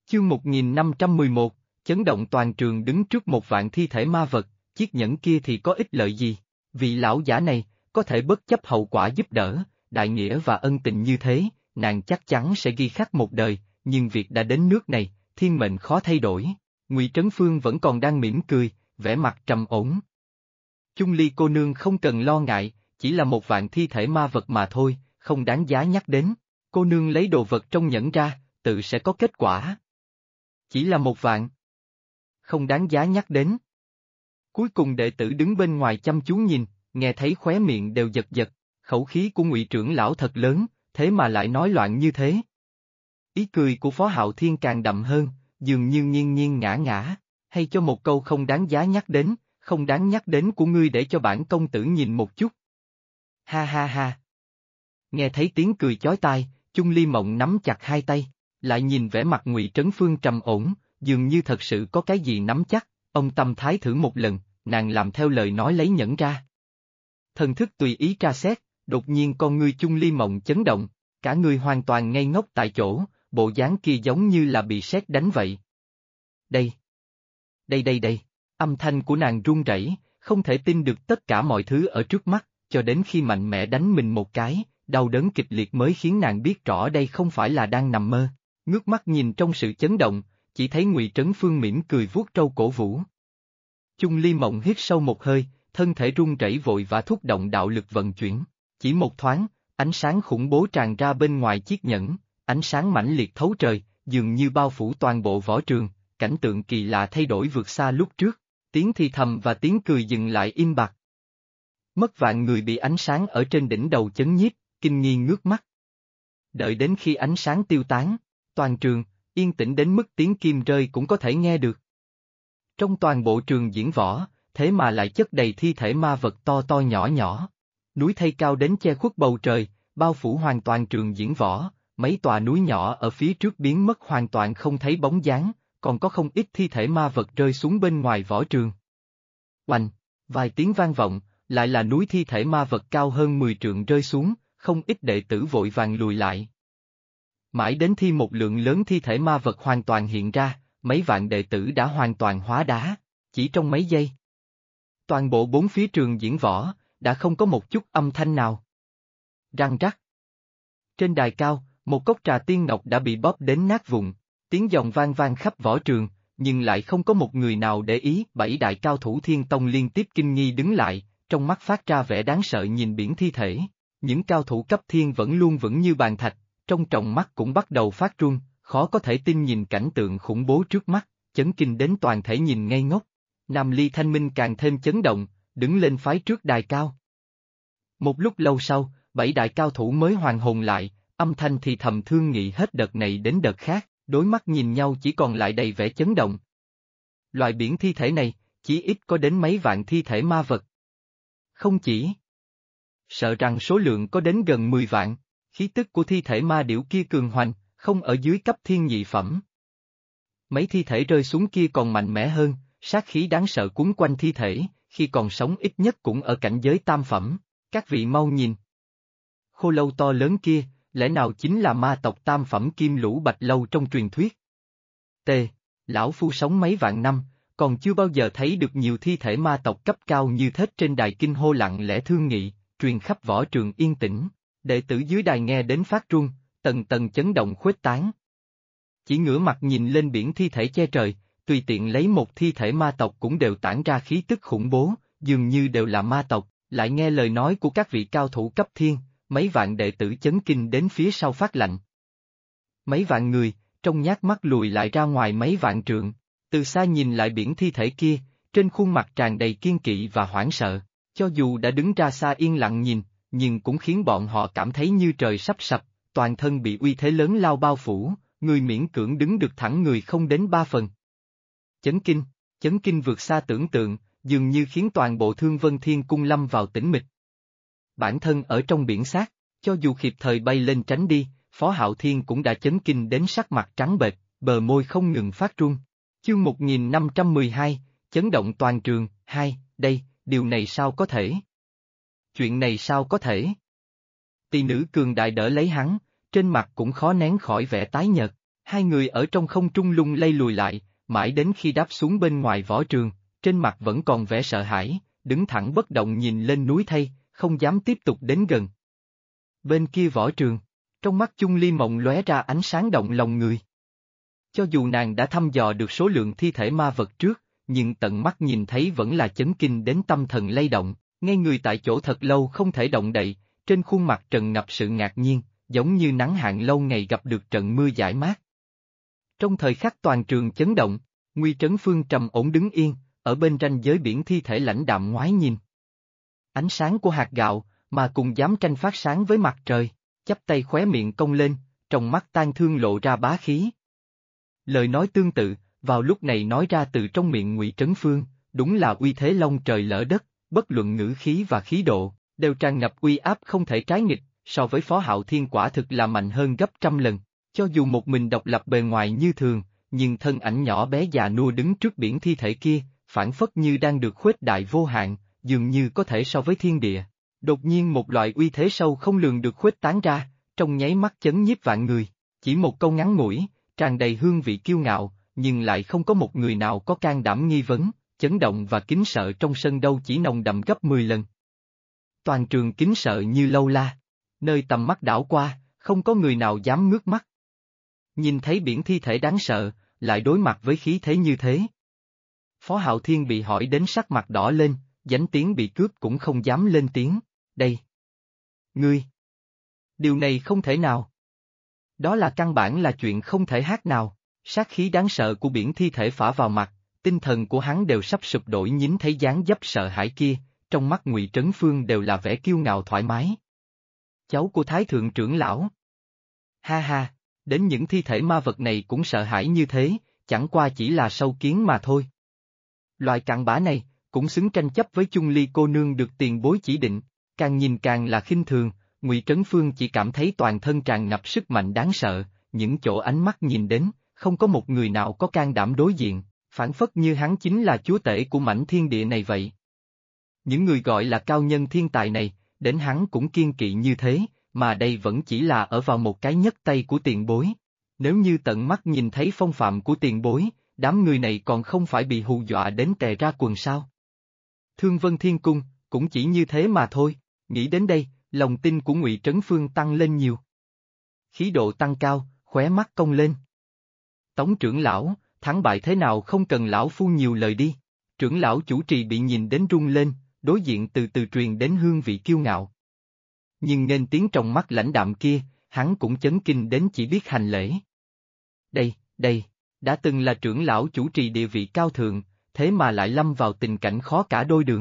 Chương 1511, chấn động toàn trường đứng trước một vạn thi thể ma vật, chiếc nhẫn kia thì có ích lợi gì? Vị lão giả này, có thể bất chấp hậu quả giúp đỡ, đại nghĩa và ân tình như thế, nàng chắc chắn sẽ ghi khắc một đời, nhưng việc đã đến nước này, thiên mệnh khó thay đổi. Ngụy Trấn Phương vẫn còn đang mỉm cười, vẻ mặt trầm ổn. Chung Ly cô nương không cần lo ngại, chỉ là một vạn thi thể ma vật mà thôi, không đáng giá nhắc đến. Cô nương lấy đồ vật trong nhẫn ra, tự sẽ có kết quả. Chỉ là một vạn. Không đáng giá nhắc đến. Cuối cùng đệ tử đứng bên ngoài chăm chú nhìn, nghe thấy khóe miệng đều giật giật, khẩu khí của Ngụy trưởng lão thật lớn, thế mà lại nói loạn như thế. Ý cười của Phó Hạo Thiên càng đậm hơn, dường như nghiêng nghiêng ngã ngã, hay cho một câu không đáng giá nhắc đến, không đáng nhắc đến của ngươi để cho bản công tử nhìn một chút. Ha ha ha. Nghe thấy tiếng cười chói tai, Chung Ly Mộng nắm chặt hai tay, lại nhìn vẻ mặt Ngụy Trấn Phương trầm ổn, dường như thật sự có cái gì nắm chắc, ông tâm thái thử một lần, nàng làm theo lời nói lấy nhẫn ra. Thần thức tùy ý tra xét, đột nhiên con ngươi Chung Ly Mộng chấn động, cả người hoàn toàn ngây ngốc tại chỗ, bộ dáng kia giống như là bị sét đánh vậy. Đây! Đây! Âm thanh của nàng run rẩy, không thể tin được tất cả mọi thứ ở trước mắt, cho đến khi mạnh mẽ đánh mình một cái, đau đớn kịch liệt mới khiến nàng biết rõ đây không phải là đang nằm mơ. Ngước mắt nhìn trong sự chấn động, chỉ thấy Ngụy Trấn Phương mỉm cười vuốt trâu cổ vũ. Chung Ly Mộng hít sâu một hơi, thân thể run rẩy vội và thúc động đạo lực vận chuyển. Chỉ một thoáng, ánh sáng khủng bố tràn ra bên ngoài chiếc nhẫn, ánh sáng mãnh liệt thấu trời, dường như bao phủ toàn bộ võ trường, cảnh tượng kỳ lạ thay đổi vượt xa lúc trước, tiếng thì thầm và tiếng cười dừng lại im bặt. Mất vạn người bị ánh sáng ở trên đỉnh đầu chấn nhiếp, kinh nghi ngước mắt. Đợi đến khi ánh sáng tiêu tán, toàn trường, yên tĩnh đến mức tiếng kim rơi cũng có thể nghe được. Trong toàn bộ trường diễn võ, thế mà lại chất đầy thi thể ma vật to to nhỏ nhỏ. Núi thây cao đến che khuất bầu trời, bao phủ hoàn toàn trường diễn võ, mấy tòa núi nhỏ ở phía trước biến mất hoàn toàn không thấy bóng dáng, còn có không ít thi thể ma vật rơi xuống bên ngoài võ trường. Oanh, vài tiếng vang vọng, lại là núi thi thể ma vật cao hơn 10 trượng rơi xuống, không ít đệ tử vội vàng lùi lại. Mãi đến khi một lượng lớn thi thể ma vật hoàn toàn hiện ra, mấy vạn đệ tử đã hoàn toàn hóa đá, chỉ trong mấy giây. Toàn bộ bốn phía trường diễn võ, đã không có một chút âm thanh nào. Răng rắc. Trên đài cao, một cốc trà tiên ngọc đã bị bóp đến nát vụn, tiếng giòn vang vang khắp võ trường, nhưng lại không có một người nào để ý. Bảy đại cao thủ Thiên Tông liên tiếp kinh nghi đứng lại, trong mắt phát ra vẻ đáng sợ nhìn biển thi thể. Những cao thủ cấp thiên vẫn luôn vững như bàn thạch, trong tròng mắt cũng bắt đầu phát run, khó có thể tin nhìn cảnh tượng khủng bố trước mắt, chấn kinh đến toàn thể nhìn ngây ngốc. Nam Ly Thanh Minh càng thêm chấn động, đứng lên phái trước đài cao. Một lúc lâu sau, bảy đại cao thủ mới hoàn hồn lại, âm thanh thì thầm thương nghị hết đợt này đến đợt khác, đối mắt nhìn nhau chỉ còn lại đầy vẻ chấn động. Loại biển thi thể này, chỉ ít có đến mấy vạn thi thể ma vật. Không chỉ. Sợ rằng số lượng có đến gần 10 vạn, khí tức của thi thể ma điểu kia cường hoành, không ở dưới cấp thiên nhị phẩm. Mấy thi thể rơi xuống kia còn mạnh mẽ hơn, sát khí đáng sợ cuốn quanh thi thể, khi còn sống ít nhất cũng ở cảnh giới tam phẩm. Các vị mau nhìn. Khô lâu to lớn kia, lẽ nào chính là ma tộc tam phẩm Kim Lũ Bạch Lâu trong truyền thuyết? T. Lão Phu sống mấy vạn năm, còn chưa bao giờ thấy được nhiều thi thể ma tộc cấp cao như thế. Trên đài kinh hô lặng lẽ thương nghị, truyền khắp võ trường yên tĩnh, đệ tử dưới đài nghe đến phát run, tầng tầng chấn động khuếch tán. Chỉ ngửa mặt nhìn lên biển thi thể che trời, tùy tiện lấy một thi thể ma tộc cũng đều tản ra khí tức khủng bố, dường như đều là ma tộc. Lại nghe lời nói của các vị cao thủ cấp thiên, mấy vạn đệ tử chấn kinh đến phía sau phát lạnh. Mấy vạn người, trong nhát mắt lùi lại ra ngoài mấy vạn trượng, từ xa nhìn lại biển thi thể kia, trên khuôn mặt tràn đầy kiên kỵ và hoảng sợ, cho dù đã đứng ra xa yên lặng nhìn, nhưng cũng khiến bọn họ cảm thấy như trời sắp sập, toàn thân bị uy thế lớn lao bao phủ, người miễn cưỡng đứng được thẳng người không đến 3 phần. Chấn kinh vượt xa tưởng tượng, dường như khiến toàn bộ Thương Vân Thiên Cung lâm vào tĩnh mịch. Bản thân ở trong biển xác, cho dù kịp thời bay lên tránh đi, Phó Hạo Thiên cũng đã chấn kinh đến sắc mặt trắng bệch, bờ môi không ngừng phát run. Chương 1512, chấn động toàn trường, đây, điều này sao có thể? Chuyện này sao có thể? Tỷ nữ cường đại đỡ lấy hắn, trên mặt cũng khó nén khỏi vẻ tái nhợt, Hai người ở trong không trung lung lay lùi lại, mãi đến khi đáp xuống bên ngoài võ trường, trên mặt vẫn còn vẻ sợ hãi, đứng thẳng bất động nhìn lên núi thay, không dám tiếp tục đến gần. Bên kia võ trường, trong mắt Chung Ly Mộng lóe ra ánh sáng động lòng người. Cho dù nàng đã thăm dò được số lượng thi thể ma vật trước, nhưng tận mắt nhìn thấy vẫn là chấn kinh đến tâm thần lay động, ngay người tại chỗ thật lâu không thể động đậy, trên khuôn mặt trần ngập sự ngạc nhiên, giống như nắng hạn lâu ngày gặp được trận mưa giải mát. Trong thời khắc toàn trường chấn động, Nguy Trấn Phương trầm ổn đứng yên, ở bên ranh giới biển thi thể lãnh đạm ngoái nhìn. Ánh sáng của hạt gạo, mà cùng dám tranh phát sáng với mặt trời, chắp tay khóe miệng cong lên, trong mắt tang thương lộ ra bá khí. Lời nói tương tự, vào lúc này nói ra từ trong miệng Ngụy Trấn Phương, đúng là uy thế long trời lỡ đất, bất luận ngữ khí và khí độ, đều tràn ngập uy áp không thể trái nghịch, so với Phó Hạo Thiên quả thực là mạnh hơn gấp trăm lần, cho dù một mình độc lập bề ngoài như thường, nhưng thân ảnh nhỏ bé già nua đứng trước biển thi thể kia, phản phất như đang được khuếch đại vô hạn, dường như có thể so với thiên địa. Đột nhiên một loại uy thế sâu không lường được khuếch tán ra, trong nháy mắt chấn nhiếp vạn người, chỉ một câu ngắn ngủi, tràn đầy hương vị kiêu ngạo, nhưng lại không có một người nào có can đảm nghi vấn, chấn động và kính sợ trong sân đâu chỉ nồng đậm gấp 10 lần. Toàn trường kính sợ như lâu la, nơi tầm mắt đảo qua, không có người nào dám ngước mắt. Nhìn thấy biển thi thể đáng sợ, lại đối mặt với khí thế như thế. Phó Hạo Thiên bị hỏi đến sắc mặt đỏ lên, danh tiếng bị cướp cũng không dám lên tiếng, đây. Ngươi. Điều này không thể nào. Đó là căn bản là chuyện không thể hát nào, sát khí đáng sợ của biển thi thể phả vào mặt, tinh thần của hắn đều sắp sụp đổ nhìn thấy dáng dấp sợ hãi kia, trong mắt Ngụy Trấn Phương đều là vẻ kiêu ngạo thoải mái. Cháu của Thái Thượng trưởng lão. Ha ha, đến những thi thể ma vật này cũng sợ hãi như thế, chẳng qua chỉ là sâu kiến mà thôi. Loại cặn bã này, cũng xứng tranh chấp với Chung Ly cô nương được tiền bối chỉ định, càng nhìn càng là khinh thường, Ngụy Trấn Phương chỉ cảm thấy toàn thân tràn ngập sức mạnh đáng sợ, những chỗ ánh mắt nhìn đến, không có một người nào có can đảm đối diện, phản phất như hắn chính là chúa tể của mảnh thiên địa này vậy. Những người gọi là cao nhân thiên tài này, đến hắn cũng kiêng kỵ như thế, mà đây vẫn chỉ là ở vào một cái nhấc tay của tiền bối. Nếu như tận mắt nhìn thấy phong phạm của tiền bối, đám người này còn không phải bị hù dọa đến tè ra quần sao. Thương Vân Thiên Cung, cũng chỉ như thế mà thôi, nghĩ đến đây, lòng tin của Ngụy Trấn Phương tăng lên nhiều. Khí độ tăng cao, khóe mắt cong lên. Tống trưởng lão, thắng bại thế nào không cần lão phu nhiều lời đi. Trưởng lão chủ trì bị nhìn đến rung lên, đối diện từ từ truyền đến hương vị kiêu ngạo. Nhưng nên tiếng trong mắt lãnh đạm kia, hắn cũng chấn kinh đến chỉ biết hành lễ. Đây, đã từng là trưởng lão chủ trì địa vị cao thượng, thế mà lại lâm vào tình cảnh khó cả đôi đường.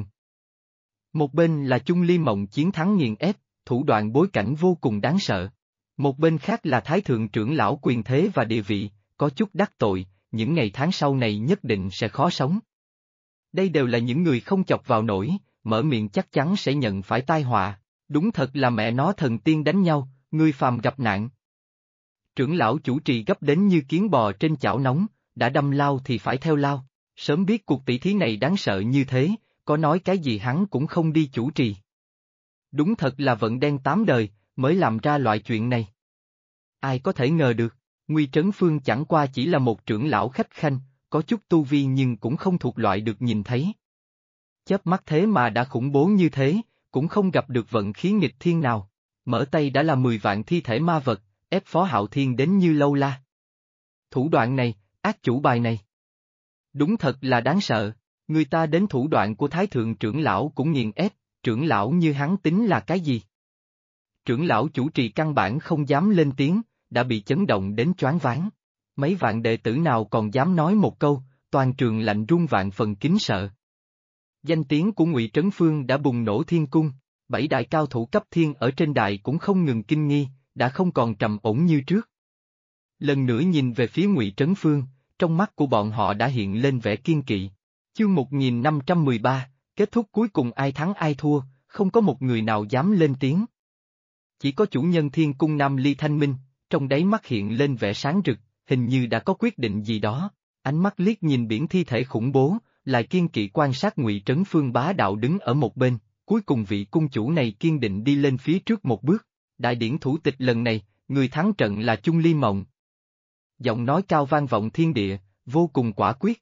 Một bên là Chung Ly Mộng chiến thắng nghiền ép, thủ đoạn bối cảnh vô cùng đáng sợ. Một bên khác là Thái Thượng trưởng lão quyền thế và địa vị, có chút đắc tội, những ngày tháng sau này nhất định sẽ khó sống. Đây đều là những người không chọc vào nổi, mở miệng chắc chắn sẽ nhận phải tai họa, đúng thật là mẹ nó thần tiên đánh nhau, người phàm gặp nạn. Trưởng lão chủ trì gấp đến như kiến bò trên chảo nóng, đã đâm lao thì phải theo lao, sớm biết cuộc tỷ thí này đáng sợ như thế, có nói cái gì hắn cũng không đi chủ trì. Đúng thật là vận đen tám đời, mới làm ra loại chuyện này. Ai có thể ngờ được, Nguy Trấn Phương chẳng qua chỉ là một trưởng lão khách khanh, có chút tu vi nhưng cũng không thuộc loại được nhìn thấy. Chớp mắt thế mà đã khủng bố như thế, cũng không gặp được vận khí nghịch thiên nào, mở tay đã là 10 vạn thi thể ma vật, ép Phó Hạo Thiên đến như lâu la. Thủ đoạn này, ác chủ bài này. Đúng thật là đáng sợ, người ta đến thủ đoạn của Thái Thượng trưởng lão cũng nghiền ép, trưởng lão như hắn tính là cái gì? Trưởng lão chủ trì căn bản không dám lên tiếng, đã bị chấn động đến choáng váng. Mấy vạn đệ tử nào còn dám nói một câu, toàn trường lạnh run vạn phần kính sợ. Danh tiếng của Ngụy Trấn Phương đã bùng nổ thiên cung, 7 đại cao thủ cấp thiên ở trên đài cũng không ngừng kinh nghi, đã không còn trầm ổn như trước. Lần nữa nhìn về phía Ngụy Trấn Phương, trong mắt của bọn họ đã hiện lên vẻ kiên kỵ. Chương 1513, kết thúc cuối cùng ai thắng ai thua, không có một người nào dám lên tiếng. Chỉ có chủ nhân thiên cung Nam Ly Thanh Minh, trong đáy mắt hiện lên vẻ sáng rực, hình như đã có quyết định gì đó, ánh mắt liếc nhìn biển thi thể khủng bố, lại kiên kỵ quan sát Ngụy Trấn Phương bá đạo đứng ở một bên, cuối cùng vị cung chủ này kiên định đi lên phía trước một bước. Đại điển thủ tịch lần này, người thắng trận là Chung Ly Mộng. Giọng nói cao vang vọng thiên địa, vô cùng quả quyết.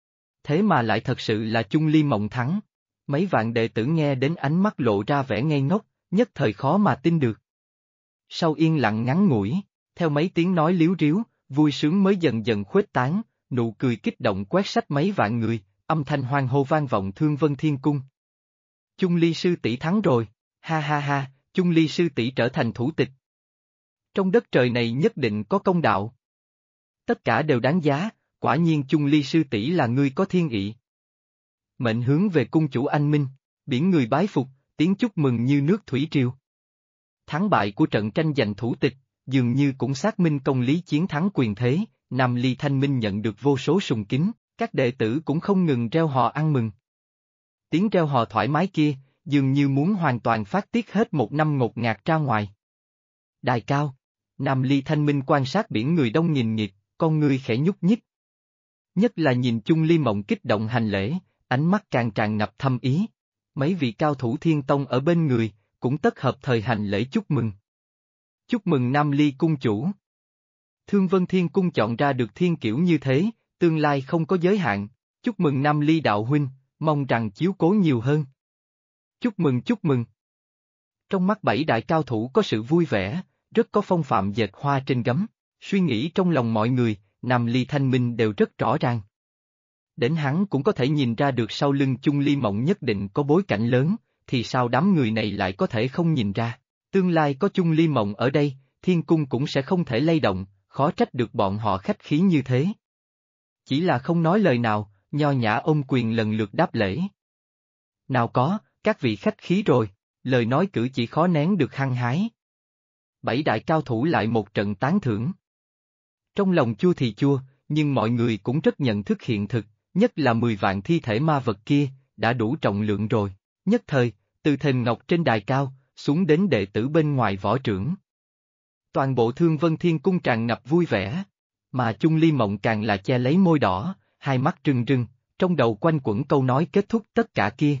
Thế mà lại thật sự là Chung Ly Mộng thắng. Mấy vạn đệ tử nghe đến ánh mắt lộ ra vẻ ngây ngốc, nhất thời khó mà tin được. Sau yên lặng ngắn ngủi, theo mấy tiếng nói líu ríu, vui sướng mới dần dần khuếch tán, nụ cười kích động quét sạch mấy vạn người, âm thanh hoan hô vang vọng Thương Vân Thiên Cung. Chung Ly sư tỷ thắng rồi, ha ha ha, Chung Ly sư tỷ trở thành thủ tịch. Trong đất trời này nhất định có công đạo. Tất cả đều đáng giá, quả nhiên Chung Ly sư tỷ là người có thiên ý. Mệnh hướng về cung chủ anh minh, biển người bái phục, tiếng chúc mừng như nước thủy triều. Thắng bại của trận tranh giành thủ tịch, dường như cũng xác minh công lý chiến thắng quyền thế, Nam Ly Thanh Minh nhận được vô số sùng kính, các đệ tử cũng không ngừng reo hò ăn mừng. Tiếng reo hò thoải mái kia, dường như muốn hoàn toàn phát tiết hết một năm ngột ngạt ra ngoài. Đài cao, Nam Ly Thanh Minh quan sát biển người đông nghìn nghịt, con người khẽ nhúc nhích. Nhất là nhìn Chung Ly Mộng kích động hành lễ, ánh mắt càng tràn ngập thâm ý. Mấy vị cao thủ Thiên Tông ở bên người, cũng tất hợp thời hành lễ chúc mừng. Chúc mừng Nam Ly cung chủ. Thương Vân Thiên Cung chọn ra được thiên kiểu như thế, tương lai không có giới hạn. Chúc mừng Nam Ly đạo huynh, mong rằng chiếu cố nhiều hơn. Chúc mừng chúc mừng. Trong mắt bảy đại cao thủ có sự vui vẻ, rất có phong phạm dệt hoa trên gấm, suy nghĩ trong lòng mọi người, Nam Ly Thanh Minh đều rất rõ ràng. Đến hắn cũng có thể nhìn ra được sau lưng Chung Ly Mộng nhất định có bối cảnh lớn, thì sao đám người này lại có thể không nhìn ra. Tương lai có Chung Ly Mộng ở đây, thiên cung cũng sẽ không thể lay động, khó trách được bọn họ khách khí như thế. Chỉ là không nói lời nào, nho nhã ôm quyền lần lượt đáp lễ. Nào có, các vị khách khí rồi, lời nói cử chỉ khó nén được hăng hái. Bảy đại cao thủ lại một trận tán thưởng. Trong lòng chua thì chua, nhưng mọi người cũng rất nhận thức hiện thực, nhất là 10 vạn thi thể ma vật kia, đã đủ trọng lượng rồi. Nhất thời, từ thềm ngọc trên đài cao, xuống đến đệ tử bên ngoài võ trưởng. Toàn bộ Thương Vân Thiên Cung tràn ngập vui vẻ, mà Chung Ly Mộng càng là che lấy môi đỏ, hai mắt rưng rưng, trong đầu quanh quẩn câu nói kết thúc tất cả kia.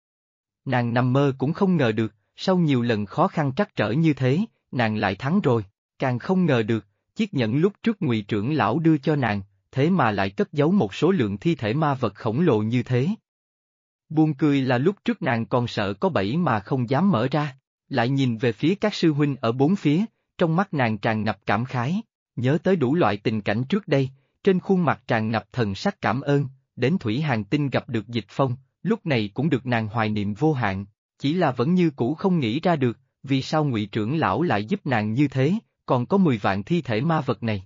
Nàng nằm mơ cũng không ngờ được, sau nhiều lần khó khăn trắc trở như thế, nàng lại thắng rồi, càng không ngờ được, chiếc nhẫn lúc trước Ngụy trưởng lão đưa cho nàng, thế mà lại cất giấu một số lượng thi thể ma vật khổng lồ như thế. Buồn cười là lúc trước nàng còn sợ có bẫy mà không dám mở ra, lại nhìn về phía các sư huynh ở bốn phía, trong mắt nàng tràn ngập cảm khái, nhớ tới đủ loại tình cảnh trước đây, trên khuôn mặt tràn ngập thần sắc cảm ơn, đến Thủy Hàn Tinh gặp được Dịch Phong, lúc này cũng được nàng hoài niệm vô hạn, chỉ là vẫn như cũ không nghĩ ra được, vì sao Ngụy trưởng lão lại giúp nàng như thế, còn có 10 vạn thi thể ma vật này.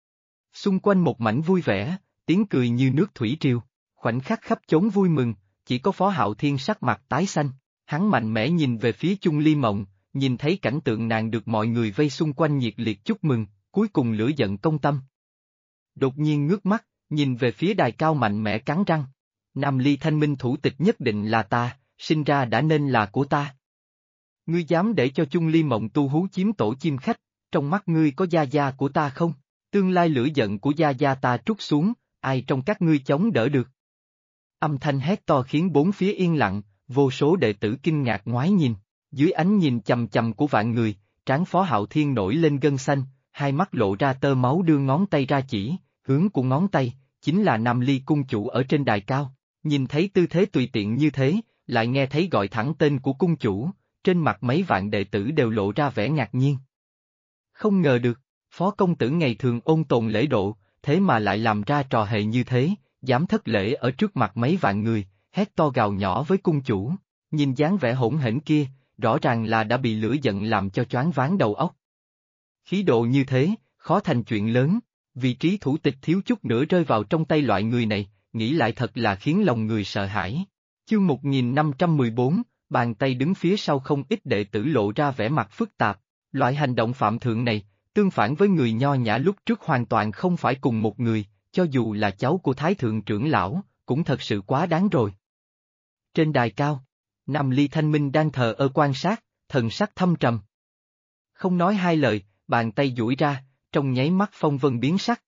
Xung quanh một mảnh vui vẻ, tiếng cười như nước thủy triều, khoảnh khắc khắp chốn vui mừng, chỉ có Phó Hạo Thiên sắc mặt tái xanh, hắn mạnh mẽ nhìn về phía Chung Ly Mộng, nhìn thấy cảnh tượng nàng được mọi người vây xung quanh nhiệt liệt chúc mừng, cuối cùng lửa giận công tâm. Đột nhiên ngước mắt, nhìn về phía đài cao mạnh mẽ cắn răng. Nam Ly Thanh Minh thủ tịch nhất định là ta, sinh ra đã nên là của ta. Ngươi dám để cho Chung Ly Mộng tu hú chiếm tổ chim khách, trong mắt ngươi có gia gia của ta không? Tương lai lửa giận của gia gia ta trút xuống, ai trong các ngươi chống đỡ được? Âm thanh hét to khiến bốn phía yên lặng, vô số đệ tử kinh ngạc ngoái nhìn, dưới ánh nhìn chằm chằm của vạn người, trán Phó Hạo Thiên nổi lên gân xanh, hai mắt lộ ra tơ máu đưa ngón tay ra chỉ, hướng của ngón tay, chính là Nam Ly cung chủ ở trên đài cao, nhìn thấy tư thế tùy tiện như thế, lại nghe thấy gọi thẳng tên của cung chủ, trên mặt mấy vạn đệ tử đều lộ ra vẻ ngạc nhiên. Không ngờ được, Phó công tử ngày thường ôn tồn lễ độ, thế mà lại làm ra trò hề như thế, dám thất lễ ở trước mặt mấy vạn người, hét to gào nhỏ với cung chủ, nhìn dáng vẻ hỗn hển kia, rõ ràng là đã bị lửa giận làm cho choáng váng đầu óc. Khí độ như thế, khó thành chuyện lớn, vị trí thủ tịch thiếu chút nữa rơi vào trong tay loại người này, nghĩ lại thật là khiến lòng người sợ hãi. Chương 1514, bàn tay đứng phía sau không ít đệ tử lộ ra vẻ mặt phức tạp, loại hành động phạm thượng này, tương phản với người nho nhã lúc trước hoàn toàn không phải cùng một người, cho dù là cháu của Thái Thượng trưởng lão, cũng thật sự quá đáng rồi. Trên đài cao, Nam Ly Thanh Minh đang thờ ơ quan sát, thần sắc thâm trầm. Không nói hai lời, bàn tay duỗi ra, trong nháy mắt phong vân biến sắc.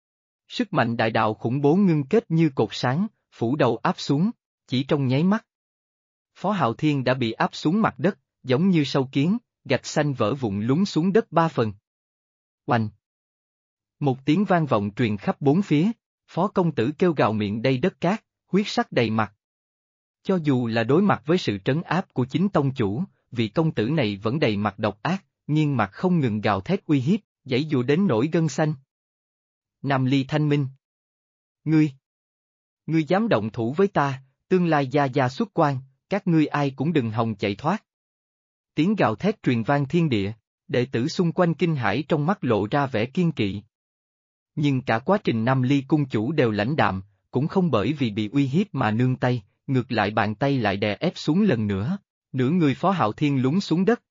Sức mạnh đại đạo khủng bố ngưng kết như cột sáng, phủ đầu áp xuống, chỉ trong nháy mắt. Phó Hạo Thiên đã bị áp xuống mặt đất, giống như sâu kiến, gạch xanh vỡ vụn lún xuống đất 3 phần. Oanh! Một tiếng vang vọng truyền khắp bốn phía, phó công tử kêu gào miệng đầy đất cát, huyết sắc đầy mặt. Cho dù là đối mặt với sự trấn áp của chính tông chủ, vị công tử này vẫn đầy mặt độc ác, nghiêng mặt không ngừng gào thét uy hiếp, giãy giụa đến nỗi gân xanh. Nam Ly Thanh Minh. Ngươi dám động thủ với ta, tương lai gia gia xuất quan, các ngươi ai cũng đừng hòng chạy thoát. Tiếng gào thét truyền vang thiên địa, đệ tử xung quanh kinh hãi trong mắt lộ ra vẻ kiên kỵ. Nhưng cả quá trình Nam Ly cung chủ đều lãnh đạm, cũng không bởi vì bị uy hiếp mà nương tay, ngược lại bàn tay lại đè ép xuống lần nữa, nửa người Phó Hạo Thiên lún xuống đất.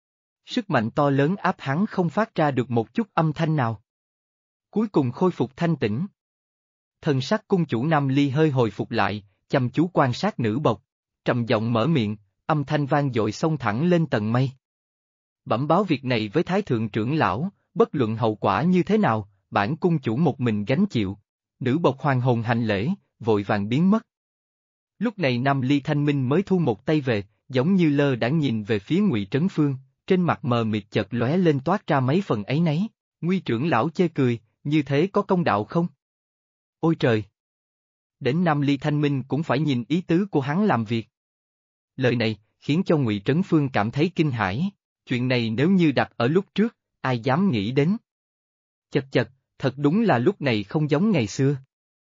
Sức mạnh to lớn áp hắn không phát ra được một chút âm thanh nào. Cuối cùng khôi phục thanh tĩnh. Thần sắc cung chủ Nam Ly hơi hồi phục lại, chăm chú quan sát nữ bộc, trầm giọng mở miệng, âm thanh vang dội xông thẳng lên tầng mây. Bẩm báo việc này với Thái Thượng trưởng lão, bất luận hậu quả như thế nào, bản cung chủ một mình gánh chịu. Nữ bộc hoàng hồn hành lễ, vội vàng biến mất. Lúc này Nam Ly Thanh Minh mới thu một tay về, giống như lơ đãng nhìn về phía Ngụy Trấn Phương, trên mặt mờ mịt chợt lóe lên toát ra mấy phần áy náy. Nguy trưởng lão chê cười, như thế có công đạo không? Ôi trời! Đến Nam Ly Thanh Minh cũng phải nhìn ý tứ của hắn làm việc. Lời này khiến cho Ngụy Trấn Phương cảm thấy kinh hãi. Chuyện này nếu như đặt ở lúc trước, ai dám nghĩ đến? Chật chật, thật đúng là lúc này không giống ngày xưa.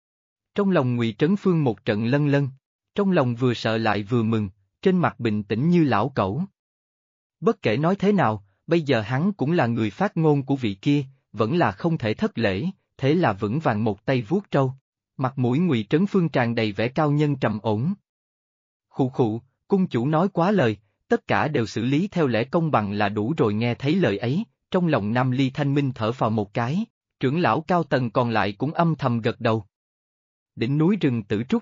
Trong lòng Ngụy Trấn Phương một trận lân lân, trong lòng vừa sợ lại vừa mừng, trên mặt bình tĩnh như lão cẩu. Bất kể nói thế nào, bây giờ hắn cũng là người phát ngôn của vị kia, vẫn là không thể thất lễ, thế là vững vàng một tay vuốt trâu. Mặt mũi Ngụy Trấn Phương tràn đầy vẻ cao nhân trầm ổn. Khụ khụ, cung chủ nói quá lời, tất cả đều xử lý theo lẽ công bằng là đủ rồi. Nghe thấy lời ấy, trong lòng Nam Ly Thanh Minh thở phào một cái, trưởng lão cao tầng còn lại cũng âm thầm gật đầu. Đỉnh núi rừng Tử Trúc.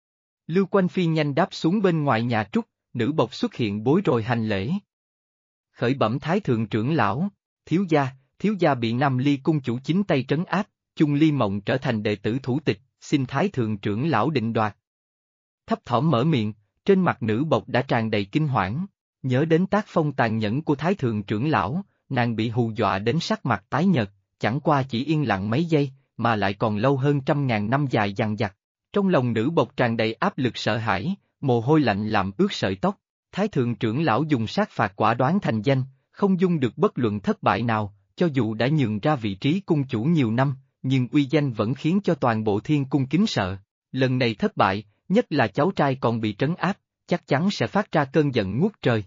Lưu Quanh phi nhanh đáp xuống bên ngoài nhà Trúc, nữ bộc xuất hiện bối rối hành lễ. Khởi bẩm Thái Thượng trưởng lão, thiếu gia bị Nam Ly cung chủ chính tay trấn áp, Chung Ly Mộng trở thành đệ tử thủ tịch, xin Thái Thượng trưởng lão định đoạt. Thấp thỏm mở miệng, trên mặt nữ bộc đã tràn đầy kinh hoảng, nhớ đến tác phong tàn nhẫn của Thái Thượng trưởng lão, nàng bị hù dọa đến sắc mặt tái nhợt, chẳng qua chỉ yên lặng mấy giây, mà lại còn lâu hơn 100.000 năm dài dằng dặc. Trong lòng nữ bộc tràn đầy áp lực sợ hãi, mồ hôi lạnh làm ướt sợi tóc. Thái Thượng trưởng lão dùng sát phạt quả đoán thành danh, không dung được bất luận thất bại nào, cho dù đã nhường ra vị trí cung chủ nhiều năm, nhưng uy danh vẫn khiến cho toàn bộ thiên cung kính sợ. Lần này thất bại, nhất là cháu trai còn bị trấn áp, chắc chắn sẽ phát ra cơn giận ngút trời.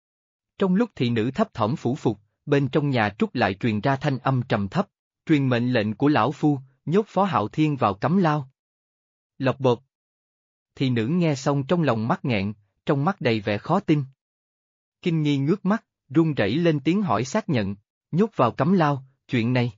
Trong lúc thị nữ thấp thỏm phủ phục, bên trong nhà Trúc lại truyền ra thanh âm trầm thấp, truyền mệnh lệnh của lão phu, nhốt Phó Hạo Thiên vào cấm lao. Lộc bột. Thị nữ nghe xong trong lòng mắc nghẹn, trong mắt đầy vẻ khó tin. Kinh nghi ngước mắt, run rẩy lên tiếng hỏi xác nhận, nhốt vào cấm lao, chuyện này.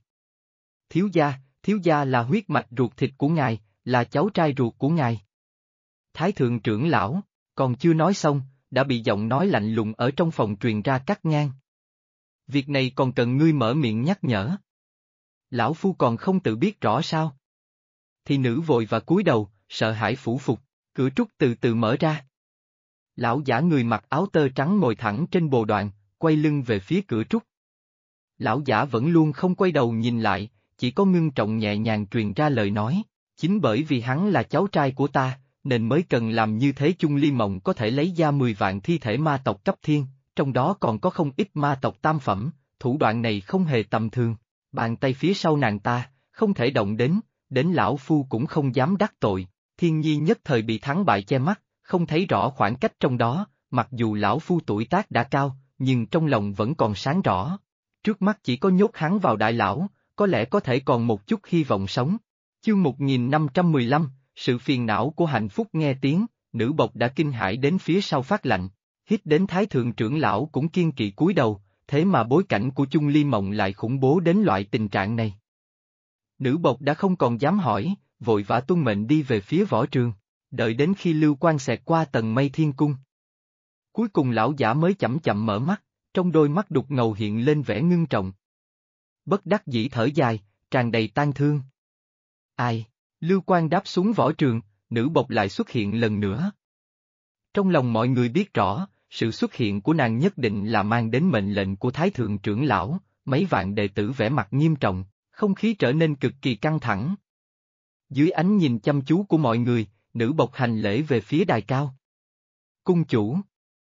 Thiếu gia là huyết mạch ruột thịt của ngài, là cháu trai ruột của ngài. Thái Thượng trưởng lão, còn chưa nói xong, đã bị giọng nói lạnh lùng ở trong phòng truyền ra cắt ngang. Việc này còn cần ngươi mở miệng nhắc nhở. Lão phu còn không tự biết rõ sao? Thì nữ vội và cúi đầu, sợ hãi phủ phục, cửa Trúc từ từ mở ra. Lão giả người mặc áo tơ trắng ngồi thẳng trên bồ đoàn, quay lưng về phía cửa Trúc. Lão giả vẫn luôn không quay đầu nhìn lại, chỉ có ngưng trọng nhẹ nhàng truyền ra lời nói, chính bởi vì hắn là cháu trai của ta, nên mới cần làm như thế. Chung Ly Mộng có thể lấy ra 10 vạn thi thể ma tộc cấp thiên, trong đó còn có không ít ma tộc tam phẩm, thủ đoạn này không hề tầm thường. Bàn tay phía sau nàng ta, không thể động đến lão phu cũng không dám đắc tội. Thiên Nhi nhất thời bị thắng bại che mắt, không thấy rõ khoảng cách trong đó, mặc dù lão phu tuổi tác đã cao, nhưng trong lòng vẫn còn sáng rõ. Trước mắt chỉ có nhốt hắn vào đại lão, có lẽ có thể còn một chút hy vọng sống. Chương 1515, sự phiền não của hạnh phúc. Nghe tiếng, nữ bộc đã kinh hãi đến phía sau phát lạnh, hít đến Thái Thượng trưởng lão cũng kiên kỵ cúi đầu, thế mà bối cảnh của Chung Ly Mộng lại khủng bố đến loại tình trạng này. Nữ bộc đã không còn dám hỏi, vội vã tuân mệnh đi về phía võ trường, đợi đến khi lưu quang xẹt qua tầng mây thiên cung. Cuối cùng lão giả mới chậm chậm mở mắt, trong đôi mắt đục ngầu hiện lên vẻ ngưng trọng. Bất đắc dĩ thở dài, tràn đầy tang thương. Ai? Lưu quang đáp xuống võ trường, nữ bộc lại xuất hiện lần nữa. Trong lòng mọi người biết rõ, sự xuất hiện của nàng nhất định là mang đến mệnh lệnh của Thái Thượng trưởng lão, mấy vạn đệ tử vẻ mặt nghiêm trọng, Không khí trở nên cực kỳ căng thẳng. Dưới ánh nhìn chăm chú của mọi người, nữ bộc hành lễ về phía đài cao. Cung chủ.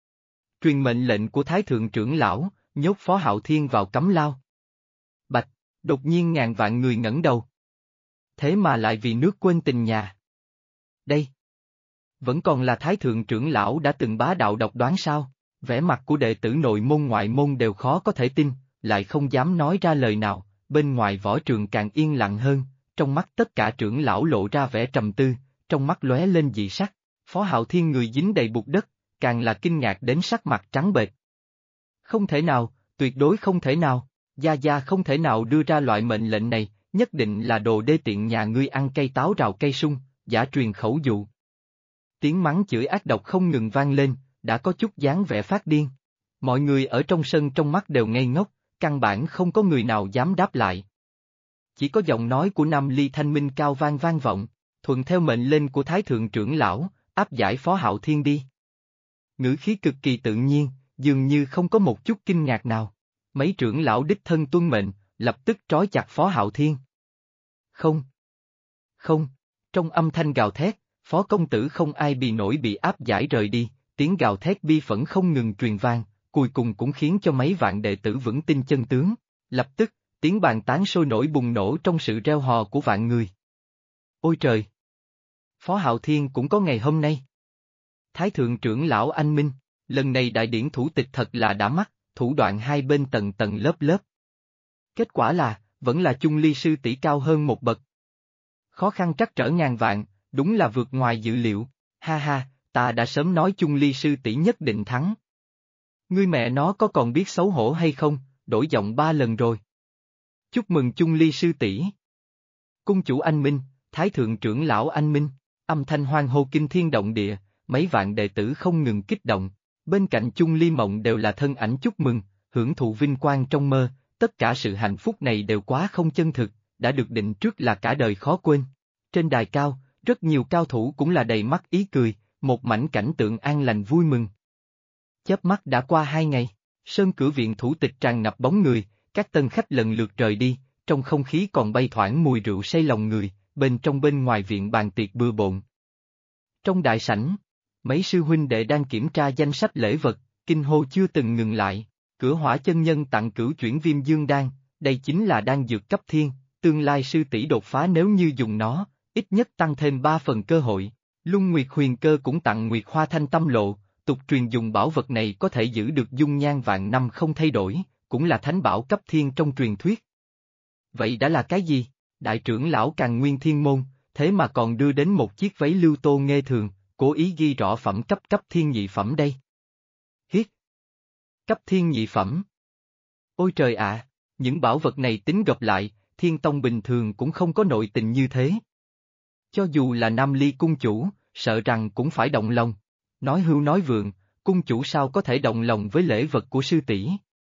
Truyền mệnh lệnh của Thái Thượng trưởng lão, nhốt Phó Hạo Thiên vào cấm lao. Bạch, đột nhiên ngàn vạn người ngẩng đầu. Thế mà lại vì nước quên tình nhà. Đây. Vẫn còn là Thái Thượng trưởng lão đã từng bá đạo độc đoán sao? Vẻ mặt của đệ tử nội môn ngoại môn đều khó có thể tin, lại không dám nói ra lời nào, bên ngoài võ trường càng yên lặng hơn, trong mắt tất cả trưởng lão lộ ra vẻ trầm tư, trong mắt lóe lên dị sắc. Phó Hạo Thiên người dính đầy bụt đất, càng là kinh ngạc đến sắc mặt trắng bệch. Không thể nào, tuyệt đối không thể nào, Gia Gia không thể nào đưa ra loại mệnh lệnh này, nhất định là đồ đê tiện nhà ngươi ăn cây táo rào cây sung, giả truyền khẩu dụ. Tiếng mắng chửi ác độc không ngừng vang lên, đã có chút dáng vẻ phát điên. Mọi người ở trong sân trong mắt đều ngây ngốc, căn bản không có người nào dám đáp lại. Chỉ có giọng nói của Nam Ly thanh minh cao vang vang vọng, thuận theo mệnh lệnh của Thái Thượng trưởng lão, áp giải Phó Hạo Thiên đi. Ngữ khí cực kỳ tự nhiên, dường như không có một chút kinh ngạc nào. Mấy trưởng lão đích thân tuân mệnh, lập tức trói chặt Phó Hạo Thiên. Không. Không. Trong âm thanh gào thét, Phó công tử không ai bị nổi bị áp giải rời đi, tiếng gào thét bi phẫn không ngừng truyền vang, cuối cùng cũng khiến cho mấy vạn đệ tử vững tin chân tướng. Lập tức, tiếng bàn tán sôi nổi bùng nổ trong sự reo hò của vạn người. Ôi trời! Phó Hạo Thiên cũng có ngày hôm nay. Thái Thượng trưởng lão anh minh, lần này đại điển thủ tịch thật là đã mắt, thủ đoạn hai bên tầng tầng lớp lớp. Kết quả là, vẫn là Chung Ly sư tỷ cao hơn một bậc. Khó khăn trắc trở ngàn vạn, đúng là vượt ngoài dự liệu, ha ha, ta đã sớm nói Chung Ly sư tỷ nhất định thắng. Ngươi mẹ nó có còn biết xấu hổ hay không, đổi giọng 3 lần rồi. Chúc mừng Chung Ly sư tỷ. Cung chủ anh minh, Thái Thượng trưởng lão anh minh, âm thanh hoan hô kinh thiên động địa, mấy vạn đệ tử không ngừng kích động, bên cạnh Chung Ly Mộng đều là thân ảnh chúc mừng, hưởng thụ vinh quang trong mơ, tất cả sự hạnh phúc này đều quá không chân thực, đã được định trước là cả đời khó quên. Trên đài cao, rất nhiều cao thủ cũng là đầy mắt ý cười, một mảnh cảnh tượng an lành vui mừng. Chớp mắt đã qua 2 ngày, sân cửa viện thủ tịch tràn ngập bóng người, các tân khách lần lượt rời đi, trong không khí còn bay thoảng mùi rượu say lòng người, bên trong bên ngoài viện bàn tiệc bừa bộn. Trong đại sảnh, mấy sư huynh đệ đang kiểm tra danh sách lễ vật, kinh hô chưa từng ngừng lại, cửa Hỏa chân nhân tặng cửu chuyển viêm dương đan, đây chính là đan dược cấp thiên, tương lai sư tỷ đột phá nếu như dùng nó, ít nhất tăng thêm 3 phần cơ hội. Lung Nguyệt Huyền Cơ cũng tặng Nguyệt Hoa Thanh Tâm Lộ, tục truyền dùng bảo vật này có thể giữ được dung nhan vạn năm không thay đổi, cũng là thánh bảo cấp thiên trong truyền thuyết. Vậy đã là cái gì? Đại trưởng lão Càn Nguyên Thiên Môn, thế mà còn đưa đến một chiếc váy lưu tô nghê thường, cố ý ghi rõ phẩm cấp thiên nhị phẩm đây. Hiết! Cấp thiên nhị phẩm! Ôi trời ạ! Những bảo vật này tính gộp lại, Thiên Tông bình thường cũng không có nội tình như thế. Cho dù là Nam Ly cung chủ, sợ rằng cũng phải động lòng. Nói hưu nói vượng, cung chủ sao có thể động lòng với lễ vật của sư tỷ?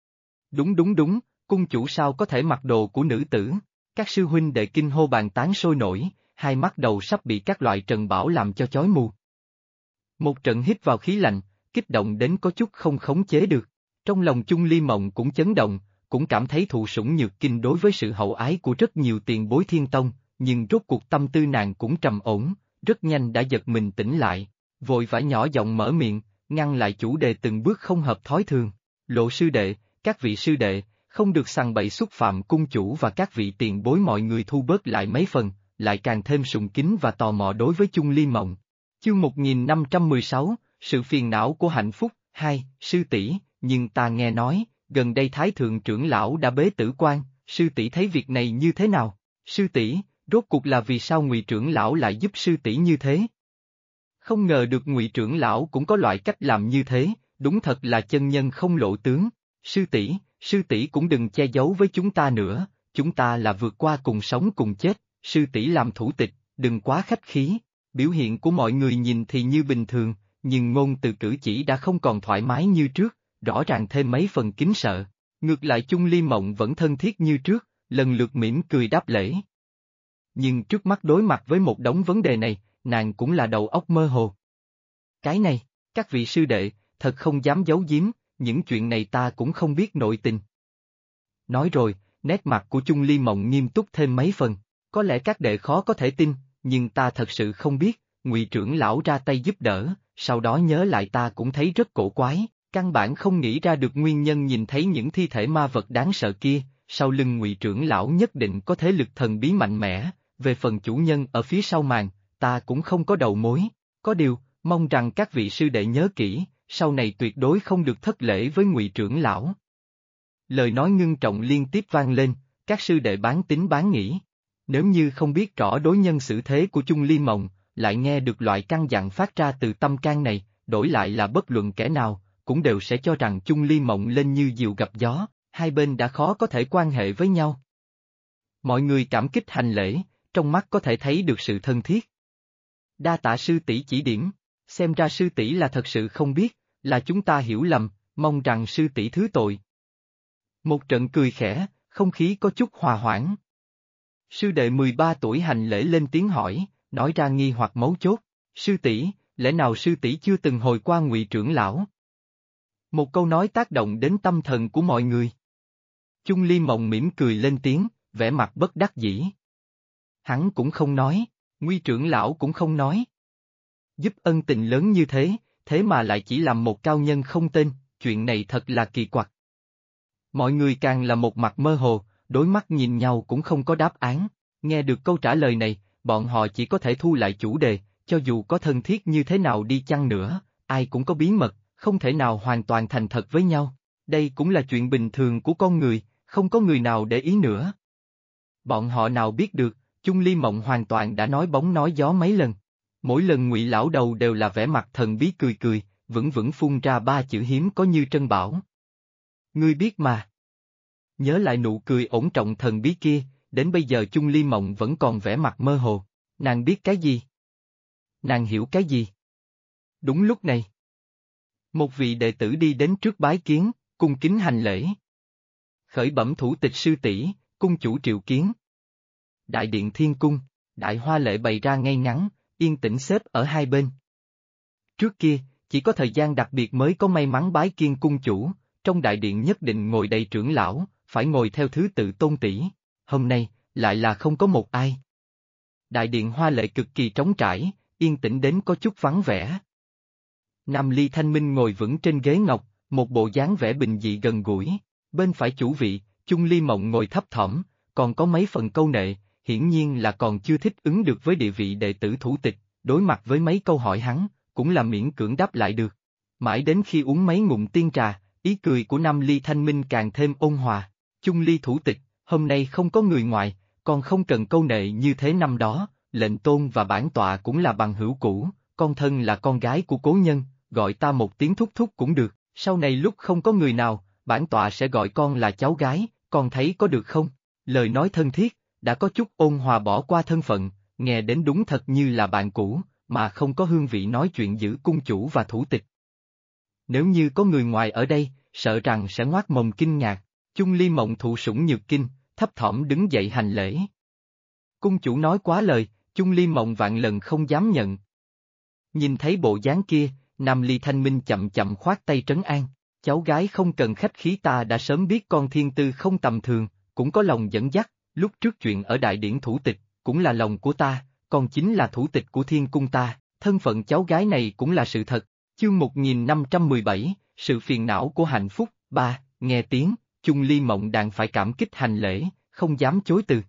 Đúng, cung chủ sao có thể mặc đồ của nữ tử? Các sư huynh đệ kinh hô bàn tán sôi nổi, hai mắt đầu sắp bị các loại trần bảo làm cho chói mù. Một trận hít vào khí lạnh, kích động đến có chút không khống chế được. Trong lòng Chung Ly Mộng cũng chấn động, cũng cảm thấy thụ sủng nhược kinh đối với sự hậu ái của rất nhiều tiền bối Thiên Tông, nhưng rốt cuộc tâm tư nàng cũng trầm ổn, rất nhanh đã giật mình tỉnh lại, vội vã nhỏ giọng mở miệng, ngăn lại chủ đề từng bước không hợp thói thường. Lộ sư đệ, các vị sư đệ, không được sằng bậy xúc phạm cung chủ và các vị tiền bối, mọi người thu bớt lại mấy phần, lại càng thêm sùng kính và tò mò đối với Chung Ly Mộng. Chương 1516, sự phiền não của hạnh phúc, 2, sư tỷ, nhưng ta nghe nói, gần đây Thái Thượng trưởng lão đã bế tử quan, sư tỷ thấy việc này như thế nào? Sư tỷ, rốt cuộc là vì sao Ngụy trưởng lão lại giúp sư tỷ như thế? Không ngờ được Ngụy trưởng lão cũng có loại cách làm như thế, đúng thật là chân nhân không lộ tướng. Sư tỷ cũng đừng che giấu với chúng ta nữa, chúng ta là vượt qua cùng sống cùng chết, sư tỷ làm thủ tịch, đừng quá khách khí. Biểu hiện của mọi người nhìn thì như bình thường, nhưng ngôn từ cử chỉ đã không còn thoải mái như trước, rõ ràng thêm mấy phần kính sợ. Ngược lại Chung Ly Mộng vẫn thân thiết như trước, lần lượt mỉm cười đáp lễ. Nhưng trước mắt đối mặt với một đống vấn đề này, nàng cũng là đầu óc mơ hồ. Cái này, các vị sư đệ, thật không dám giấu giếm, những chuyện này ta cũng không biết nội tình. Nói rồi, nét mặt của Chung Ly Mộng nghiêm túc thêm mấy phần. Có lẽ các đệ khó có thể tin, nhưng ta thật sự không biết, Ngụy trưởng lão ra tay giúp đỡ, sau đó nhớ lại ta cũng thấy rất cổ quái, căn bản không nghĩ ra được nguyên nhân nhìn thấy những thi thể ma vật đáng sợ kia, sau lưng Ngụy trưởng lão nhất định có thế lực thần bí mạnh mẽ, về phần chủ nhân ở phía sau màn, ta cũng không có đầu mối, có điều, mong rằng các vị sư đệ nhớ kỹ, sau này tuyệt đối không được thất lễ với Ngụy trưởng lão. Lời nói ngưng trọng liên tiếp vang lên, các sư đệ bán tín bán nghi. Nếu như không biết rõ đối nhân xử thế của Chung Ly Mộng, lại nghe được loại căn dặn phát ra từ tâm can này, đổi lại là bất luận kẻ nào, cũng đều sẽ cho rằng Chung Ly Mộng lên như diều gặp gió, hai bên đã khó có thể quan hệ với nhau. Mọi người cảm kích hành lễ, trong mắt có thể thấy được sự thân thiết. Đa tạ sư tỷ chỉ điểm, xem ra sư tỷ là thật sự không biết, là chúng ta hiểu lầm, mong rằng sư tỷ thứ tội. Một trận cười khẽ, không khí có chút hòa hoãn. Sư đệ 13 tuổi hành lễ lên tiếng hỏi, nói ra nghi hoặc mấu chốt, sư tỷ, lẽ nào sư tỷ chưa từng hồi qua Ngụy trưởng lão? Một câu nói tác động đến tâm thần của mọi người. Chung Ly Mộng mỉm cười lên tiếng, vẻ mặt bất đắc dĩ. Hắn cũng không nói, Ngụy trưởng lão cũng không nói. Giúp ân tình lớn như thế, thế mà lại chỉ làm một cao nhân không tên, chuyện này thật là kỳ quặc. Mọi người càng là một mặt mơ hồ, đối mắt nhìn nhau cũng không có đáp án, nghe được câu trả lời này, bọn họ chỉ có thể thu lại chủ đề, cho dù có thân thiết như thế nào đi chăng nữa, ai cũng có bí mật, không thể nào hoàn toàn thành thật với nhau, đây cũng là chuyện bình thường của con người, không có người nào để ý nữa. Bọn họ nào biết được, Chung Ly Mộng hoàn toàn đã nói bóng nói gió mấy lần, mỗi lần Ngụy lão đầu đều là vẻ mặt thần bí cười cười, vững vững phun ra ba chữ hiếm có như trân bảo. Ngươi biết mà. Nhớ lại nụ cười ổn trọng thần bí kia, đến bây giờ Chung Ly Mộng vẫn còn vẻ mặt mơ hồ, nàng biết cái gì? Nàng hiểu cái gì? Đúng lúc này, một vị đệ tử đi đến trước bái kiến, cung kính hành lễ. Khởi bẩm thủ tịch sư tỷ, cung chủ triệu kiến. Đại điện thiên cung, đại hoa lệ bày ra ngay ngắn, yên tĩnh xếp ở hai bên. Trước kia, chỉ có thời gian đặc biệt mới có may mắn bái kiến cung chủ, trong đại điện nhất định ngồi đầy trưởng lão, phải ngồi theo thứ tự tôn tỷ, hôm nay, lại là không có một ai. Đại điện hoa lệ cực kỳ trống trải, yên tĩnh đến có chút vắng vẻ. Nam Ly Thanh Minh ngồi vững trên ghế ngọc, một bộ dáng vẻ bình dị gần gũi, bên phải chủ vị, Chung Ly Mộng ngồi thấp thỏm, còn có mấy phần câu nệ, hiển nhiên là còn chưa thích ứng được với địa vị đệ tử thủ tịch, đối mặt với mấy câu hỏi hắn, cũng là miễn cưỡng đáp lại được. Mãi đến khi uống mấy ngụm tiên trà, ý cười của Nam Ly Thanh Minh càng thêm ôn hòa, Chung Ly thủ tịch, hôm nay không có người ngoài, còn không cần câu nệ như thế năm đó, lệnh tôn và bản tọa cũng là bằng hữu cũ, con thân là con gái của cố nhân, gọi ta một tiếng thúc thúc cũng được, sau này lúc không có người nào, bản tọa sẽ gọi con là cháu gái, con thấy có được không? Lời nói thân thiết, đã có chút ôn hòa bỏ qua thân phận, nghe đến đúng thật như là bạn cũ, mà không có hương vị nói chuyện giữa cung chủ và thủ tịch. Nếu như có người ngoài ở đây, sợ rằng sẽ ngoác mồm kinh ngạc, Chung Ly Mộng thụ sủng nhược kinh, thấp thỏm đứng dậy hành lễ. Cung chủ nói quá lời, Chung Ly Mộng vạn lần không dám nhận. Nhìn thấy bộ dáng kia, Nam Ly Thanh Minh chậm chậm khoát tay trấn an, cháu gái không cần khách khí, ta đã sớm biết con thiên tư không tầm thường, cũng có lòng dẫn dắt, lúc trước chuyện ở đại điển thủ tịch, cũng là lòng của ta, con chính là thủ tịch của thiên cung ta, thân phận cháu gái này cũng là sự thật. Chương 1517, sự phiền não của hạnh phúc, 3, nghe tiếng, Chung Ly Mộng đàn phải cảm kích hành lễ, không dám chối từ.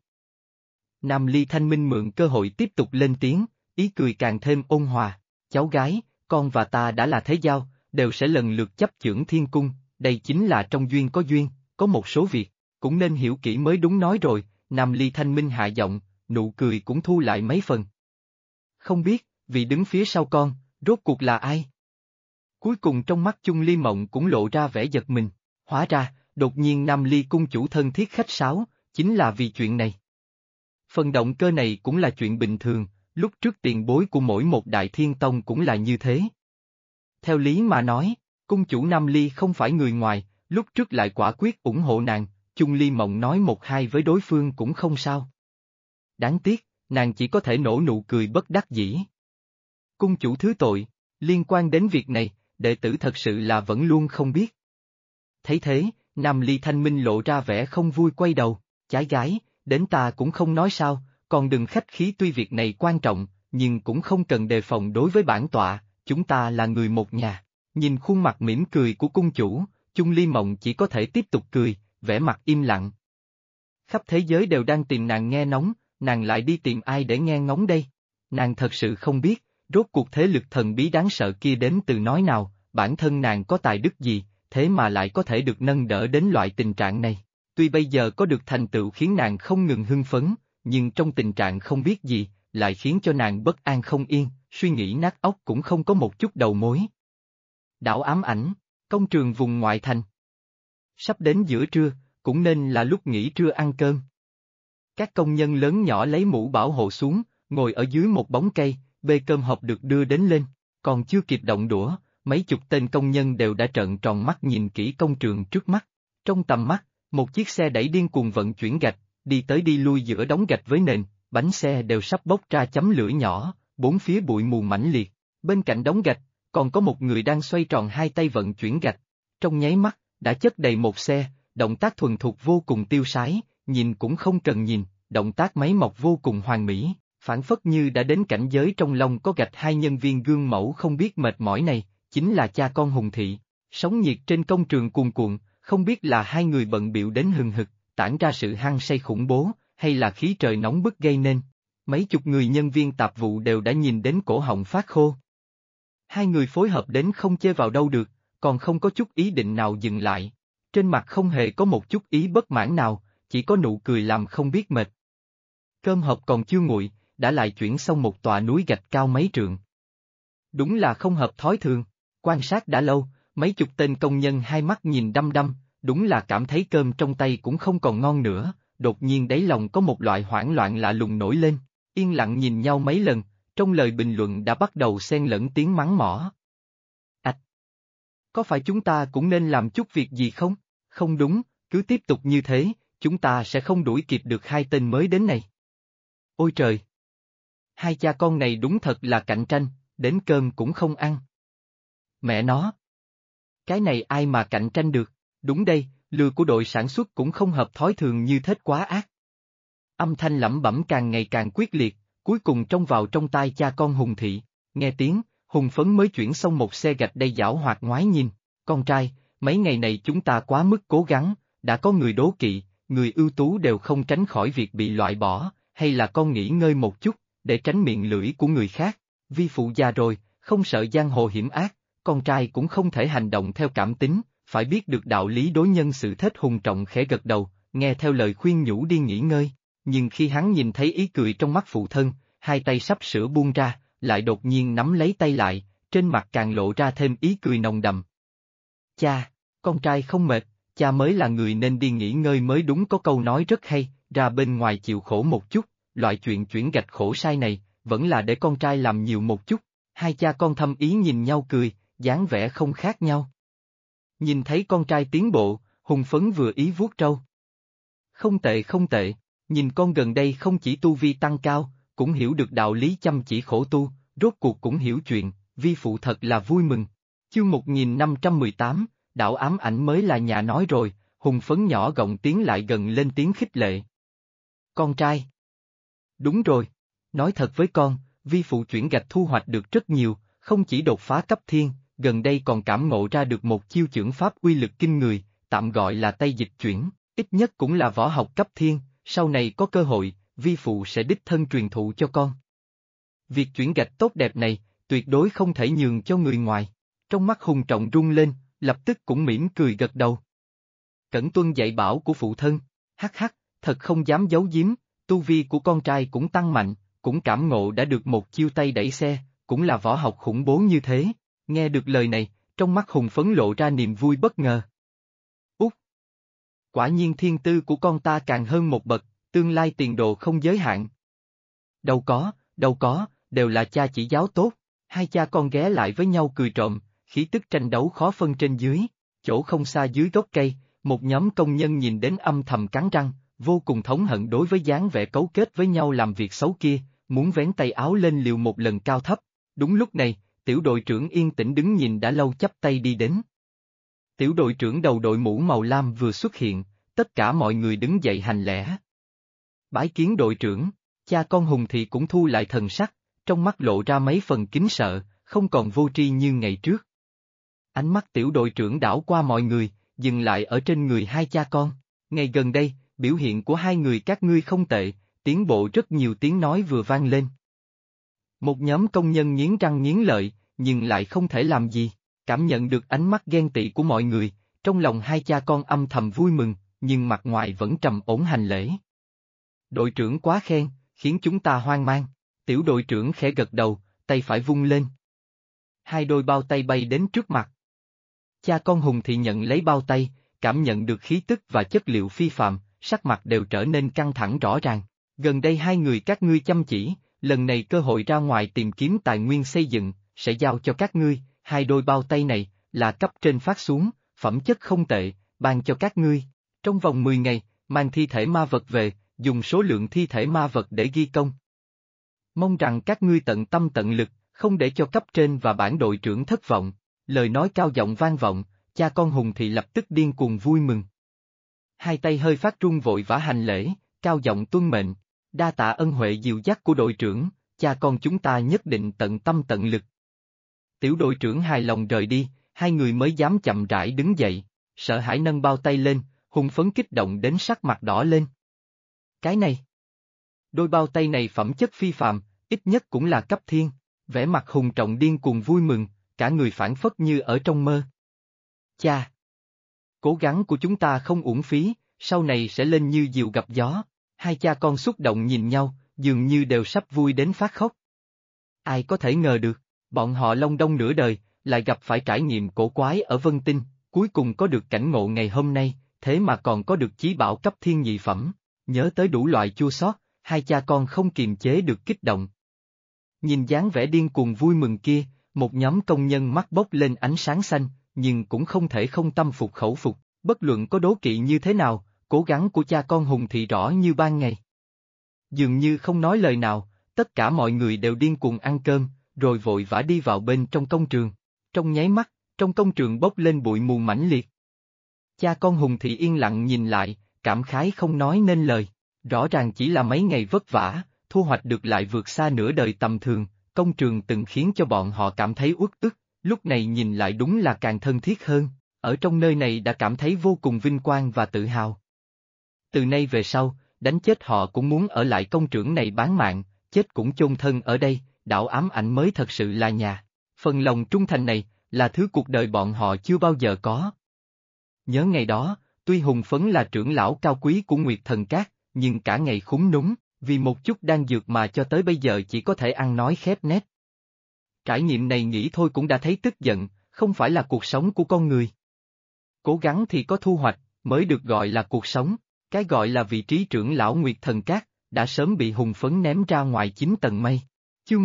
Nam Ly Thanh Minh mượn cơ hội tiếp tục lên tiếng, ý cười càng thêm ôn hòa, cháu gái, con và ta đã là thế giao, đều sẽ lần lượt chấp chưởng thiên cung, đây chính là trong duyên có một số việc, cũng nên hiểu kỹ mới đúng nói rồi, Nam Ly Thanh Minh hạ giọng, nụ cười cũng thu lại mấy phần. Không biết, vì đứng phía sau con, rốt cuộc là ai? Cuối cùng trong mắt Chung Ly Mộng cũng lộ ra vẻ giật mình, hóa ra, đột nhiên Nam Ly cung chủ thân thiết khách sáo, chính là vì chuyện này. Phần động cơ này cũng là chuyện bình thường, lúc trước tiền bối của mỗi một đại thiên tông cũng là như thế. Theo lý mà nói, cung chủ Nam Ly không phải người ngoài, lúc trước lại quả quyết ủng hộ nàng, Chung Ly Mộng nói một hai với đối phương cũng không sao. Đáng tiếc, nàng chỉ có thể nổ nụ cười bất đắc dĩ. Cung chủ thứ tội, liên quan đến việc này, đệ tử thật sự là vẫn luôn không biết. Thấy thế, Nam Ly Thanh Minh lộ ra vẻ không vui quay đầu, chái gái, đến ta cũng không nói sao, còn đừng khách khí tuy việc này quan trọng, nhưng cũng không cần đề phòng đối với bản tọa, chúng ta là người một nhà. Nhìn khuôn mặt mỉm cười của cung chủ, Chung Ly Mộng chỉ có thể tiếp tục cười, vẻ mặt im lặng. Khắp thế giới đều đang tìm nàng nghe ngóng, nàng lại đi tìm ai để nghe ngóng đây? Nàng thật sự không biết, rốt cuộc thế lực thần bí đáng sợ kia đến từ nói nào, bản thân nàng có tài đức gì, thế mà lại có thể được nâng đỡ đến loại tình trạng này. Tuy bây giờ có được thành tựu khiến nàng không ngừng hưng phấn, nhưng trong tình trạng không biết gì, lại khiến cho nàng bất an không yên, suy nghĩ nát óc cũng không có một chút đầu mối. Đảo ám ảnh, công trường vùng ngoại thành. Sắp đến giữa trưa, cũng nên là lúc nghỉ trưa ăn cơm. Các công nhân lớn nhỏ lấy mũ bảo hộ xuống, ngồi ở dưới một bóng cây, bê cơm hộp được đưa đến lên, còn chưa kịp động đũa, mấy chục tên công nhân đều đã trợn tròn mắt nhìn kỹ công trường trước mắt. Trong tầm mắt, một chiếc xe đẩy điên cuồng vận chuyển gạch, đi tới đi lui giữa đống gạch với nền, bánh xe đều sắp bốc ra chấm lửa nhỏ, bốn phía bụi mù mãnh liệt. Bên cạnh đống gạch, còn có một người đang xoay tròn hai tay vận chuyển gạch. Trong nháy mắt, đã chất đầy một xe, động tác thuần thục vô cùng tiêu sái, nhìn cũng không cần nhìn, động tác máy móc vô cùng hoàn mỹ, phản phất như đã đến cảnh giới trong lòng có gạch. Hai nhân viên gương mẫu không biết mệt mỏi này, chính là cha con Hùng Thị, sóng nhiệt trên công trường cuồn cuộn, không biết là hai người bận bịu đến hừng hực, tản ra sự hăng say khủng bố, hay là khí trời nóng bức gây nên. Mấy chục người nhân viên tạp vụ đều đã nhìn đến cổ họng phát khô. Hai người phối hợp đến không chê vào đâu được, còn không có chút ý định nào dừng lại. Trên mặt không hề có một chút ý bất mãn nào, chỉ có nụ cười làm không biết mệt. Cơm hộp còn chưa nguội, đã lại chuyển xong một tòa núi gạch cao mấy trượng. Đúng là không hợp thói thường, quan sát đã lâu, mấy chục tên công nhân hai mắt nhìn đăm đăm, đúng là cảm thấy cơm trong tay cũng không còn ngon nữa, đột nhiên đáy lòng có một loại hoảng loạn lạ lùng nổi lên, yên lặng nhìn nhau mấy lần, trong lời bình luận đã bắt đầu xen lẫn tiếng mắng mỏ. Có phải chúng ta cũng nên làm chút việc gì không? Không đúng, cứ tiếp tục như thế, chúng ta sẽ không đuổi kịp được hai tên mới đến này. Ôi trời! Hai cha con này đúng thật là cạnh tranh, đến cơm cũng không ăn. Mẹ nó! Cái này ai mà cạnh tranh được? Đúng đây, lừa của đội sản xuất cũng không hợp thói thường như thế quá ác. Âm thanh lẩm bẩm càng ngày càng quyết liệt, cuối cùng trông vào trong tai cha con Hùng Thị, nghe tiếng. Hùng Phấn mới chuyển xong một xe gạch đầy giảo hoạt ngoái nhìn, con trai, mấy ngày này chúng ta quá mức cố gắng, đã có người đố kỵ, người ưu tú đều không tránh khỏi việc bị loại bỏ, hay là con nghỉ ngơi một chút, để tránh miệng lưỡi của người khác, vi phụ già rồi, không sợ giang hồ hiểm ác, con trai cũng không thể hành động theo cảm tính, phải biết được đạo lý đối nhân xử thế. Hùng Trọng khẽ gật đầu, nghe theo lời khuyên nhủ đi nghỉ ngơi, nhưng khi hắn nhìn thấy ý cười trong mắt phụ thân, hai tay sắp sửa buông ra, lại đột nhiên nắm lấy tay lại, trên mặt càng lộ ra thêm ý cười nồng đậm. Cha, con trai không mệt, cha mới là người nên đi nghỉ ngơi mới đúng. Có câu nói rất hay, ra bên ngoài chịu khổ một chút, loại chuyện chuyển gạch khổ sai này, vẫn là để con trai làm nhiều một chút. Hai cha con thâm ý nhìn nhau cười, dáng vẻ không khác nhau. Nhìn thấy con trai tiến bộ, Hùng Phấn vừa ý vuốt râu. Không tệ không tệ, nhìn con gần đây không chỉ tu vi tăng cao, cũng hiểu được đạo lý chăm chỉ khổ tu, rốt cuộc cũng hiểu chuyện, vi phụ thật là vui mừng. Chương 1518, đảo ám ảnh mới là nhà nói rồi, Hùng Phấn nhỏ gọng tiến lại gần lên tiếng khích lệ. Con trai. Đúng rồi, nói thật với con, vi phụ chuyển gạch thu hoạch được rất nhiều, không chỉ đột phá cấp thiên, gần đây còn cảm ngộ ra được một chiêu chưởng pháp uy lực kinh người, tạm gọi là Tây Dịch Chuyển, ít nhất cũng là võ học cấp thiên, sau này có cơ hội, vi phụ sẽ đích thân truyền thụ cho con. Việc chuyển gạch tốt đẹp này, tuyệt đối không thể nhường cho người ngoài. Trong mắt Hùng Trọng rung lên, lập tức cũng mỉm cười gật đầu. Cẩn tuân dạy bảo của phụ thân, hắc hắc, thật không dám giấu giếm, tu vi của con trai cũng tăng mạnh, cũng cảm ngộ đã được một chiêu tay đẩy xe, cũng là võ học khủng bố như thế. Nghe được lời này, trong mắt Hùng Phấn lộ ra niềm vui bất ngờ. Út! Quả nhiên thiên tư của con ta càng hơn một bậc, tương lai tiền đồ không giới hạn. Đâu có, đều là cha chỉ giáo tốt. Hai cha con ghé lại với nhau cười trộm, khí tức tranh đấu khó phân trên dưới. Chỗ không xa dưới gốc cây, một nhóm công nhân nhìn đến âm thầm cắn răng, vô cùng thống hận đối với dáng vẻ cấu kết với nhau làm việc xấu kia, muốn vén tay áo lên liều một lần cao thấp. Đúng lúc này, tiểu đội trưởng yên tĩnh đứng nhìn đã lâu chắp tay đi đến. Tiểu đội trưởng đầu đội mũ màu lam vừa xuất hiện, tất cả mọi người đứng dậy hành lễ. Bái kiến đội trưởng, cha con Hùng thì cũng thu lại thần sắc, trong mắt lộ ra mấy phần kính sợ, không còn vô tri như ngày trước. Ánh mắt tiểu đội trưởng đảo qua mọi người, dừng lại ở trên người hai cha con. Ngày gần đây, biểu hiện của hai người các ngươi không tệ, tiến bộ rất nhiều tiếng nói vừa vang lên. Một nhóm công nhân nghiến răng nghiến lợi, nhưng lại không thể làm gì, cảm nhận được ánh mắt ghen tị của mọi người, trong lòng hai cha con âm thầm vui mừng, nhưng mặt ngoài vẫn trầm ổn hành lễ. Đội trưởng quá khen, khiến chúng ta hoang mang, tiểu đội trưởng khẽ gật đầu, tay phải vung lên. Hai đôi bao tay bay đến trước mặt. Cha con Hùng thì nhận lấy bao tay, cảm nhận được khí tức và chất liệu phi phàm, sắc mặt đều trở nên căng thẳng rõ ràng. Gần đây hai người các ngươi chăm chỉ, lần này cơ hội ra ngoài tìm kiếm tài nguyên xây dựng, sẽ giao cho các ngươi, hai đôi bao tay này, là cấp trên phát xuống, phẩm chất không tệ, ban cho các ngươi. Trong vòng 10 ngày, mang thi thể ma vật về, dùng số lượng thi thể ma vật để ghi công. Mong rằng các ngươi tận tâm tận lực, không để cho cấp trên và bản đội trưởng thất vọng. Lời nói cao giọng vang vọng, cha con Hùng thì lập tức điên cuồng vui mừng. Hai tay hơi phát run vội vã hành lễ, cao giọng tuân mệnh, đa tạ ân huệ dìu dắt của đội trưởng, cha con chúng ta nhất định tận tâm tận lực. Tiểu đội trưởng hài lòng rời đi, hai người mới dám chậm rãi đứng dậy, sợ hãi nâng bao tay lên, hùng phấn kích động đến sắc mặt đỏ lên. Cái này, đôi bao tay này phẩm chất phi phàm, ít nhất cũng là cấp thiên, vẻ mặt Hùng Trọng điên cuồng vui mừng, cả người phảng phất như ở trong mơ. Cha! Cố gắng của chúng ta không uổng phí, sau này sẽ lên như diều gặp gió. Hai cha con xúc động nhìn nhau, dường như đều sắp vui đến phát khóc. Ai có thể ngờ được, bọn họ long đong nửa đời, lại gặp phải trải nghiệm cổ quái ở Vân Tinh, cuối cùng có được cảnh ngộ ngày hôm nay, thế mà còn có được chí bảo cấp thiên nhị phẩm. Nhớ tới đủ loại chua xót, hai cha con không kiềm chế được kích động. Nhìn dáng vẻ điên cuồng vui mừng kia, một nhóm công nhân mắt bốc lên ánh sáng xanh, nhưng cũng không thể không tâm phục khẩu phục, bất luận có đố kỵ như thế nào, cố gắng của cha con Hùng thì rõ như ban ngày. Dường như không nói lời nào, tất cả mọi người đều điên cuồng ăn cơm, rồi vội vã đi vào bên trong công trường. Trong nháy mắt, trong công trường bốc lên bụi mù mãnh liệt. Cha con Hùng thì yên lặng nhìn lại, cảm khái không nói nên lời, rõ ràng chỉ là mấy ngày vất vả, thu hoạch được lại vượt xa nửa đời tầm thường, công trường từng khiến cho bọn họ cảm thấy uất ức, lúc này nhìn lại đúng là càng thân thiết hơn, ở trong nơi này đã cảm thấy vô cùng vinh quang và tự hào. Từ nay về sau, đánh chết họ cũng muốn ở lại công trường này bán mạng, chết cũng chôn thân ở đây, đảo ám ảnh mới thật sự là nhà. Phần lòng trung thành này, là thứ cuộc đời bọn họ chưa bao giờ có. Nhớ ngày đó, tuy Hùng Phấn là trưởng lão cao quý của Nguyệt Thần Cát, nhưng cả ngày khúm núm, vì một chút đan dược mà cho tới bây giờ chỉ có thể ăn nói khép nép. Trải nghiệm này nghĩ thôi cũng đã thấy tức giận, không phải là cuộc sống của con người. Cố gắng thì có thu hoạch, mới được gọi là cuộc sống, cái gọi là vị trí trưởng lão Nguyệt Thần Cát, đã sớm bị Hùng Phấn ném ra ngoài 9 tầng mây. Chương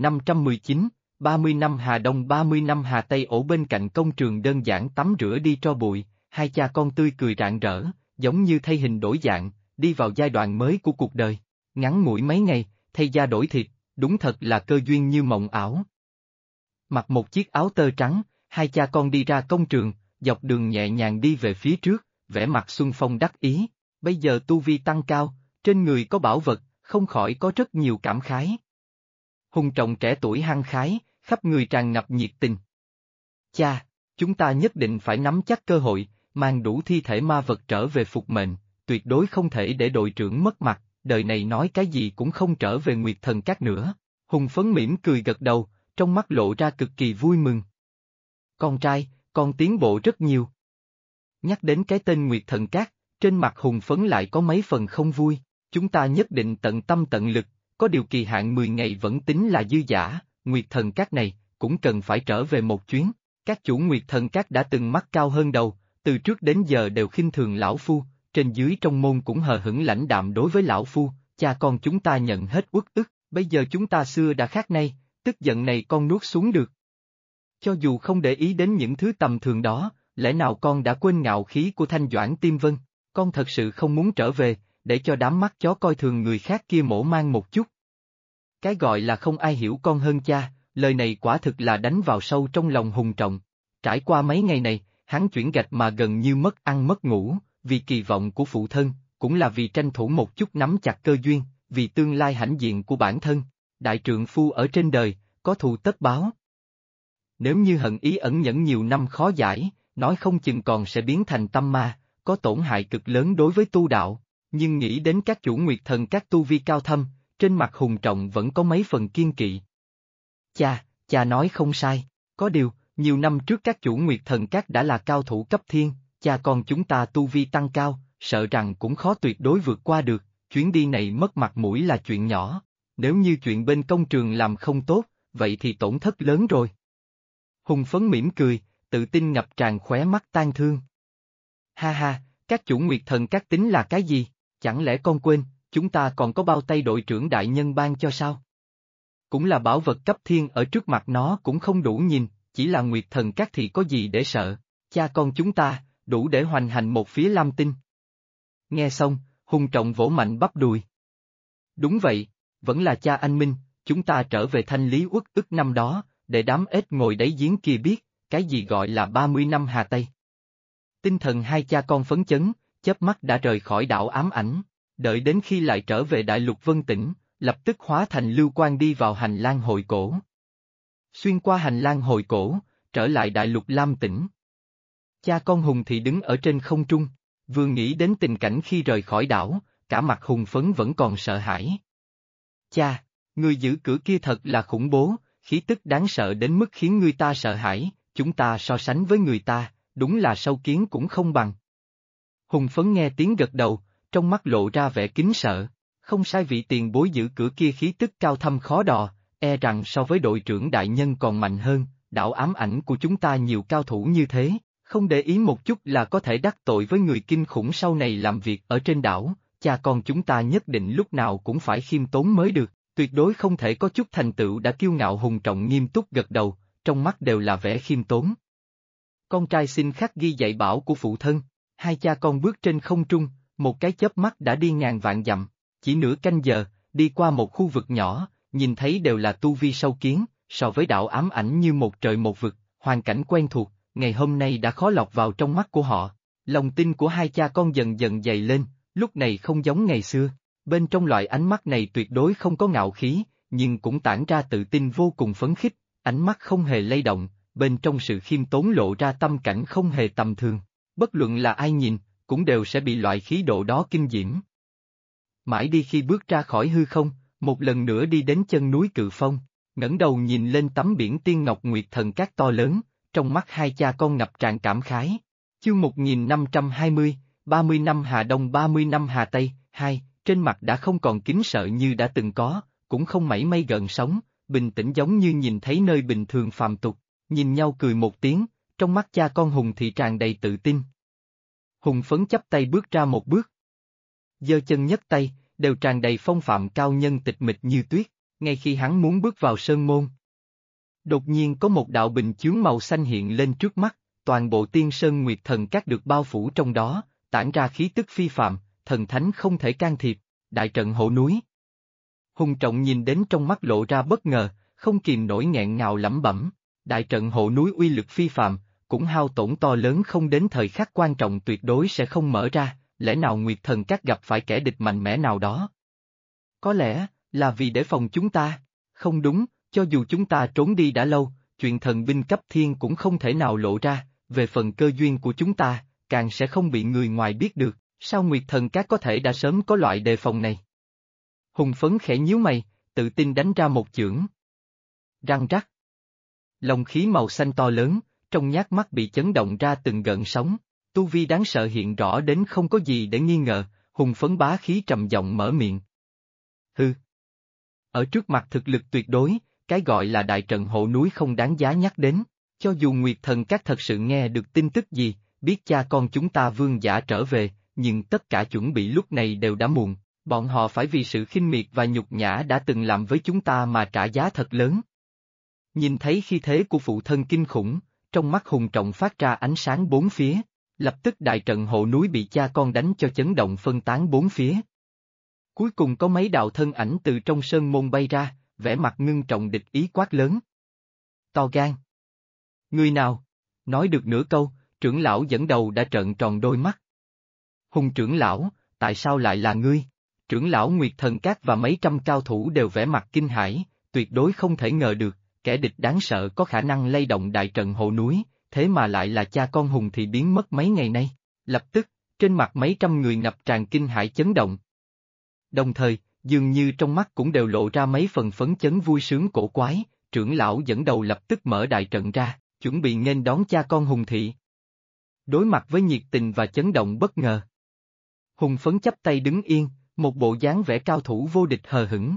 1519, 30 năm Hà Đông 30 năm Hà Tây ổ bên cạnh công trường đơn giản tắm rửa đi tro bụi, hai cha con tươi cười rạng rỡ, giống như thay hình đổi dạng, đi vào giai đoạn mới của cuộc đời. Ngắn ngủi mấy ngày, thay da đổi thịt, đúng thật là cơ duyên như mộng ảo. Mặc một chiếc áo tơ trắng, hai cha con đi ra công trường, dọc đường nhẹ nhàng đi về phía trước, vẻ mặt xuân phong đắc ý. Bây giờ tu vi tăng cao, trên người có bảo vật, không khỏi có rất nhiều cảm khái. Hùng Trọng trẻ tuổi hăng khái, khắp người tràn ngập nhiệt tình. Cha, chúng ta nhất định phải nắm chắc cơ hội, mang đủ thi thể ma vật trở về phục mệnh, tuyệt đối không thể để đội trưởng mất mặt, đời này nói cái gì cũng không trở về Nguyệt Thần Cát nữa. Hùng Phấn mỉm cười gật đầu, trong mắt lộ ra cực kỳ vui mừng. Con trai, con tiến bộ rất nhiều. Nhắc đến cái tên Nguyệt Thần Cát, trên mặt Hùng Phấn lại có mấy phần không vui, chúng ta nhất định tận tâm tận lực, có điều kỳ hạn 10 ngày vẫn tính là dư dả, Nguyệt Thần Cát này, cũng cần phải trở về một chuyến. Các chủ Nguyệt Thần Cát đã từng mắt cao hơn đầu, từ trước đến giờ đều khinh thường lão phu, trên dưới trong môn cũng hờ hững lãnh đạm đối với lão phu, cha con chúng ta nhận hết uất ức, bây giờ chúng ta xưa đã khác nay, tức giận này con nuốt xuống được. Cho dù không để ý đến những thứ tầm thường đó, lẽ nào con đã quên ngạo khí của Thanh Doãn Tiêm Vân, con thật sự không muốn trở về, để cho đám mắt chó coi thường người khác kia mổ mang một chút. Cái gọi là không ai hiểu con hơn cha, lời này quả thực là đánh vào sâu trong lòng Hùng Trọng. Trải qua mấy ngày này, Hắn chuyển gạch mà gần như mất ăn mất ngủ, vì kỳ vọng của phụ thân, cũng là vì tranh thủ một chút nắm chặt cơ duyên, vì tương lai hãnh diện của bản thân. Đại trượng phu ở trên đời, có thù tất báo. Nếu như hận ý ẩn nhẫn nhiều năm khó giải, nói không chừng còn sẽ biến thành tâm ma, có tổn hại cực lớn đối với tu đạo. Nhưng nghĩ đến các chủ nguyệt thần các tu vi cao thâm, trên mặt Hùng Trọng vẫn có mấy phần kiên kỵ. Cha nói không sai, có điều, nhiều năm trước các chủ nguyệt thần các đã là cao thủ cấp thiên, cha con chúng ta tu vi tăng cao, sợ rằng cũng khó tuyệt đối vượt qua được, chuyến đi này mất mặt mũi là chuyện nhỏ, nếu như chuyện bên công trường làm không tốt, vậy thì tổn thất lớn rồi. Hùng Phấn mỉm cười, tự tin ngập tràn khóe mắt tang thương. Ha ha, các chủ nguyệt thần các tính là cái gì, chẳng lẽ con quên, chúng ta còn có bao tay đội trưởng đại nhân ban cho sao? Cũng là bảo vật cấp thiên ở trước mặt nó cũng không đủ nhìn, chỉ là nguyệt thần các thì có gì để sợ, cha con chúng ta, đủ để hoành hành một phía Lam Tinh. Nghe xong, Hùng Trọng vỗ mạnh bắp đùi. Đúng vậy, vẫn là cha anh Minh, chúng ta trở về thanh lý uất ức năm đó, để đám ếch ngồi đáy giếng kia biết, cái gì gọi là 30 năm Hà Tây. Tinh thần hai cha con phấn chấn, chớp mắt đã rời khỏi đảo ám ảnh, đợi đến khi lại trở về đại lục Vân Tỉnh, lập tức hóa thành lưu quang đi vào hành lang hội cổ. Xuyên qua hành lang hội cổ, trở lại đại lục Lam Tỉnh. Cha con Hùng thì đứng ở trên không trung, vừa nghĩ đến tình cảnh khi rời khỏi đảo, cả mặt Hùng Phấn vẫn còn sợ hãi. Cha, người giữ cửa kia thật là khủng bố, khí tức đáng sợ đến mức khiến người ta sợ hãi, chúng ta so sánh với người ta, đúng là sâu kiến cũng không bằng. Hùng Phấn nghe tiếng gật đầu, trong mắt lộ ra vẻ kính sợ, không sai, vị tiền bối giữ cửa kia khí tức cao thâm khó đò, e rằng so với đội trưởng đại nhân còn mạnh hơn, đảo ám ảnh của chúng ta nhiều cao thủ như thế, không để ý một chút là có thể đắc tội với người kinh khủng sau này làm việc ở trên đảo, cha con chúng ta nhất định lúc nào cũng phải khiêm tốn mới được, tuyệt đối không thể có chút thành tựu đã kiêu ngạo. Hùng Trọng nghiêm túc gật đầu, trong mắt đều là vẻ khiêm tốn. Con trai xin khắc ghi dạy bảo của phụ thân, hai cha con bước trên không trung, một cái chớp mắt đã đi ngàn vạn dặm, chỉ nửa canh giờ, đi qua một khu vực nhỏ, nhìn thấy đều là tu vi sâu kiến, so với đảo ám ảnh như một trời một vực, hoàn cảnh quen thuộc, ngày hôm nay đã khó lọt vào trong mắt của họ. Lòng tin của hai cha con dần dần dày lên, lúc này không giống ngày xưa, bên trong loại ánh mắt này tuyệt đối không có ngạo khí, nhưng cũng tản ra tự tin vô cùng phấn khích, ánh mắt không hề lay động, bên trong sự khiêm tốn lộ ra tâm cảnh không hề tầm thường, bất luận là ai nhìn, cũng đều sẽ bị loại khí độ đó kinh diễm. Mãi đi khi bước ra khỏi hư không, một lần nữa đi đến chân núi Cự Phong, ngẩng đầu nhìn lên tấm biển Tiên Ngọc Nguyệt Thần Các to lớn, trong mắt hai cha con ngập tràn cảm khái. Chương 1520, 30 năm Hà Đông 30 năm Hà Tây, 2, trên mặt đã không còn kính sợ như đã từng có, cũng không mảy may gợn sóng, bình tĩnh giống như nhìn thấy nơi bình thường phàm tục, nhìn nhau cười một tiếng, trong mắt cha con Hùng thì tràn đầy tự tin. Hùng Phấn chắp tay bước ra một bước. Giơ chân nhấc tay, đều tràn đầy phong phạm cao nhân tịch mịch như tuyết, ngay khi hắn muốn bước vào sơn môn. Đột nhiên có một đạo bình chướng màu xanh hiện lên trước mắt, toàn bộ Tiên Sơn Nguyệt Thần Các được bao phủ trong đó, tản ra khí tức phi phạm, thần thánh không thể can thiệp, đại trận hộ núi. Hùng Trọng nhìn đến trong mắt lộ ra bất ngờ, không kìm nổi nghẹn ngào lẩm bẩm, đại trận hộ núi uy lực phi phạm, cũng hao tổn to lớn, không đến thời khắc quan trọng tuyệt đối sẽ không mở ra, lẽ nào Nguyệt Thần Các gặp phải kẻ địch mạnh mẽ nào đó? Có lẽ, là vì để phòng chúng ta, không đúng, cho dù chúng ta trốn đi đã lâu, chuyện thần binh cấp thiên cũng không thể nào lộ ra, về phần cơ duyên của chúng ta, càng sẽ không bị người ngoài biết được, sao Nguyệt Thần Các có thể đã sớm có loại đề phòng này? Hùng Phấn khẽ nhíu mày, tự tin đánh ra một chưởng. Răng rắc. Long khí màu xanh to lớn, trong nhát mắt bị chấn động ra từng gợn sóng, tu vi đáng sợ hiện rõ đến không có gì để nghi ngờ, Hùng Phấn bá khí trầm giọng mở miệng. Hừ. Ở trước mặt thực lực tuyệt đối, cái gọi là đại trận hộ núi không đáng giá nhắc đến, cho dù Nguyệt Thần Các thật sự nghe được tin tức gì, biết cha con chúng ta vương giả trở về, nhưng tất cả chuẩn bị lúc này đều đã muộn, bọn họ phải vì sự khinh miệt và nhục nhã đã từng làm với chúng ta mà trả giá thật lớn. Nhìn thấy khí thế của phụ thân kinh khủng, trong mắt Hùng Trọng phát ra ánh sáng bốn phía, lập tức đại trận hộ núi bị cha con đánh cho chấn động phân tán bốn phía. Cuối cùng có mấy đạo thân ảnh từ trong sơn môn bay ra, vẻ mặt ngưng trọng địch ý quát lớn. To gan! Người nào? Nói được nửa câu, Trưởng lão dẫn đầu đã trợn tròn đôi mắt. Hùng trưởng lão, tại sao lại là ngươi? Trưởng lão Nguyệt Thần Các và mấy trăm cao thủ đều vẻ mặt kinh hãi, tuyệt đối không thể ngờ được, kẻ địch đáng sợ có khả năng lay động đại trận hộ núi, thế mà lại là cha con Hùng thì biến mất mấy ngày nay. Lập tức, trên mặt mấy trăm người ngập tràn kinh hãi chấn động. Đồng thời, dường như trong mắt cũng đều lộ ra mấy phần phấn chấn vui sướng cổ quái, trưởng lão dẫn đầu lập tức mở đại trận ra, chuẩn bị nghênh đón cha con Hùng thị. Đối mặt với nhiệt tình và chấn động bất ngờ. Hùng Phấn chắp tay đứng yên, một bộ dáng vẻ cao thủ vô địch hờ hững.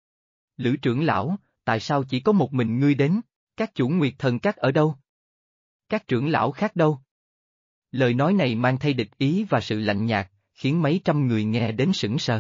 Lữ trưởng lão, tại sao chỉ có một mình ngươi đến? Các chủ Nguyệt Thần Các ở đâu? Các trưởng lão khác đâu? Lời nói này mang theo địch ý và sự lạnh nhạt, khiến mấy trăm người nghe đến sững sờ.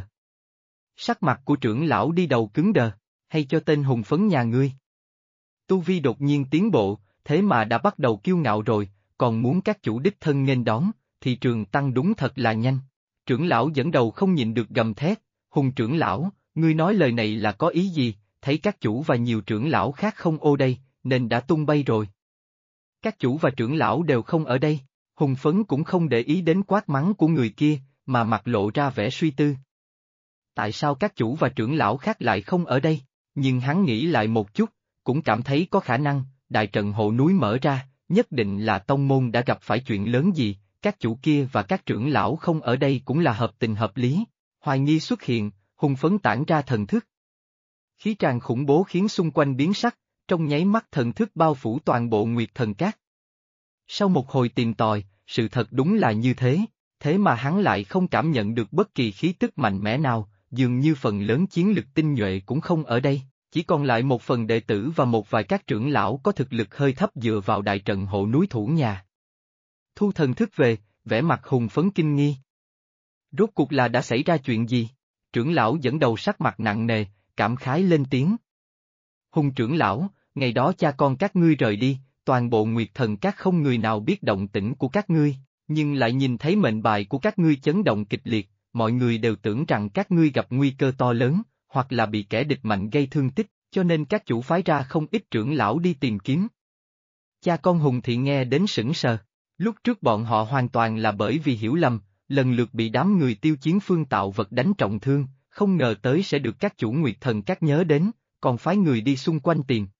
Sắc mặt của trưởng lão đi đầu cứng đờ, hay cho tên Hùng Phấn nhà ngươi. Tu vi đột nhiên tiến bộ, thế mà đã bắt đầu kiêu ngạo rồi, còn muốn các chủ đích thân nghênh đón, thị trường tăng đúng thật là nhanh. Trưởng lão dẫn đầu không nhịn được gầm thét, Hùng trưởng lão, ngươi nói lời này là có ý gì, thấy các chủ và nhiều trưởng lão khác không ô đây, nên đã tung bay rồi. Các chủ và trưởng lão đều không ở đây, Hùng Phấn cũng không để ý đến quát mắng của người kia, mà mặt lộ ra vẻ suy tư. Tại sao các chủ và trưởng lão khác lại không ở đây? Nhưng hắn nghĩ lại một chút, cũng cảm thấy có khả năng, đại trận hộ núi mở ra, nhất định là tông môn đã gặp phải chuyện lớn gì, các chủ kia và các trưởng lão không ở đây cũng là hợp tình hợp lý. Hoài nghi xuất hiện, Hùng Phấn tản ra thần thức. Khí tràn khủng bố khiến xung quanh biến sắc, trong nháy mắt thần thức bao phủ toàn bộ Nguyệt Thần Các. Sau một hồi tìm tòi, sự thật đúng là như thế, thế mà hắn lại không cảm nhận được bất kỳ khí tức mạnh mẽ nào, dường như phần lớn chiến lực tinh nhuệ cũng không ở đây, chỉ còn lại một phần đệ tử và một vài các trưởng lão có thực lực hơi thấp dựa vào đại trận hộ núi thủ nhà. Thu thần thức về, vẻ mặt Hùng Phấn kinh nghi. Rốt cuộc là đã xảy ra chuyện gì? Trưởng lão dẫn đầu sắc mặt nặng nề, cảm khái lên tiếng. Hùng trưởng lão, ngày đó cha con các ngươi rời đi, toàn bộ Nguyệt Thần Các không người nào biết động tĩnh của các ngươi, nhưng lại nhìn thấy mệnh bài của các ngươi chấn động kịch liệt, mọi người đều tưởng rằng các ngươi gặp nguy cơ to lớn, hoặc là bị kẻ địch mạnh gây thương tích, cho nên các chủ phái ra không ít trưởng lão đi tìm kiếm. Cha con Hùng thì nghe đến sững sờ, lúc trước bọn họ hoàn toàn là bởi vì hiểu lầm, lần lượt bị đám người Tiêu Chiến Phương tạo vật đánh trọng thương, không ngờ tới sẽ được các chủ Nguyệt Thần Các nhớ đến, còn phái người đi xung quanh tìm.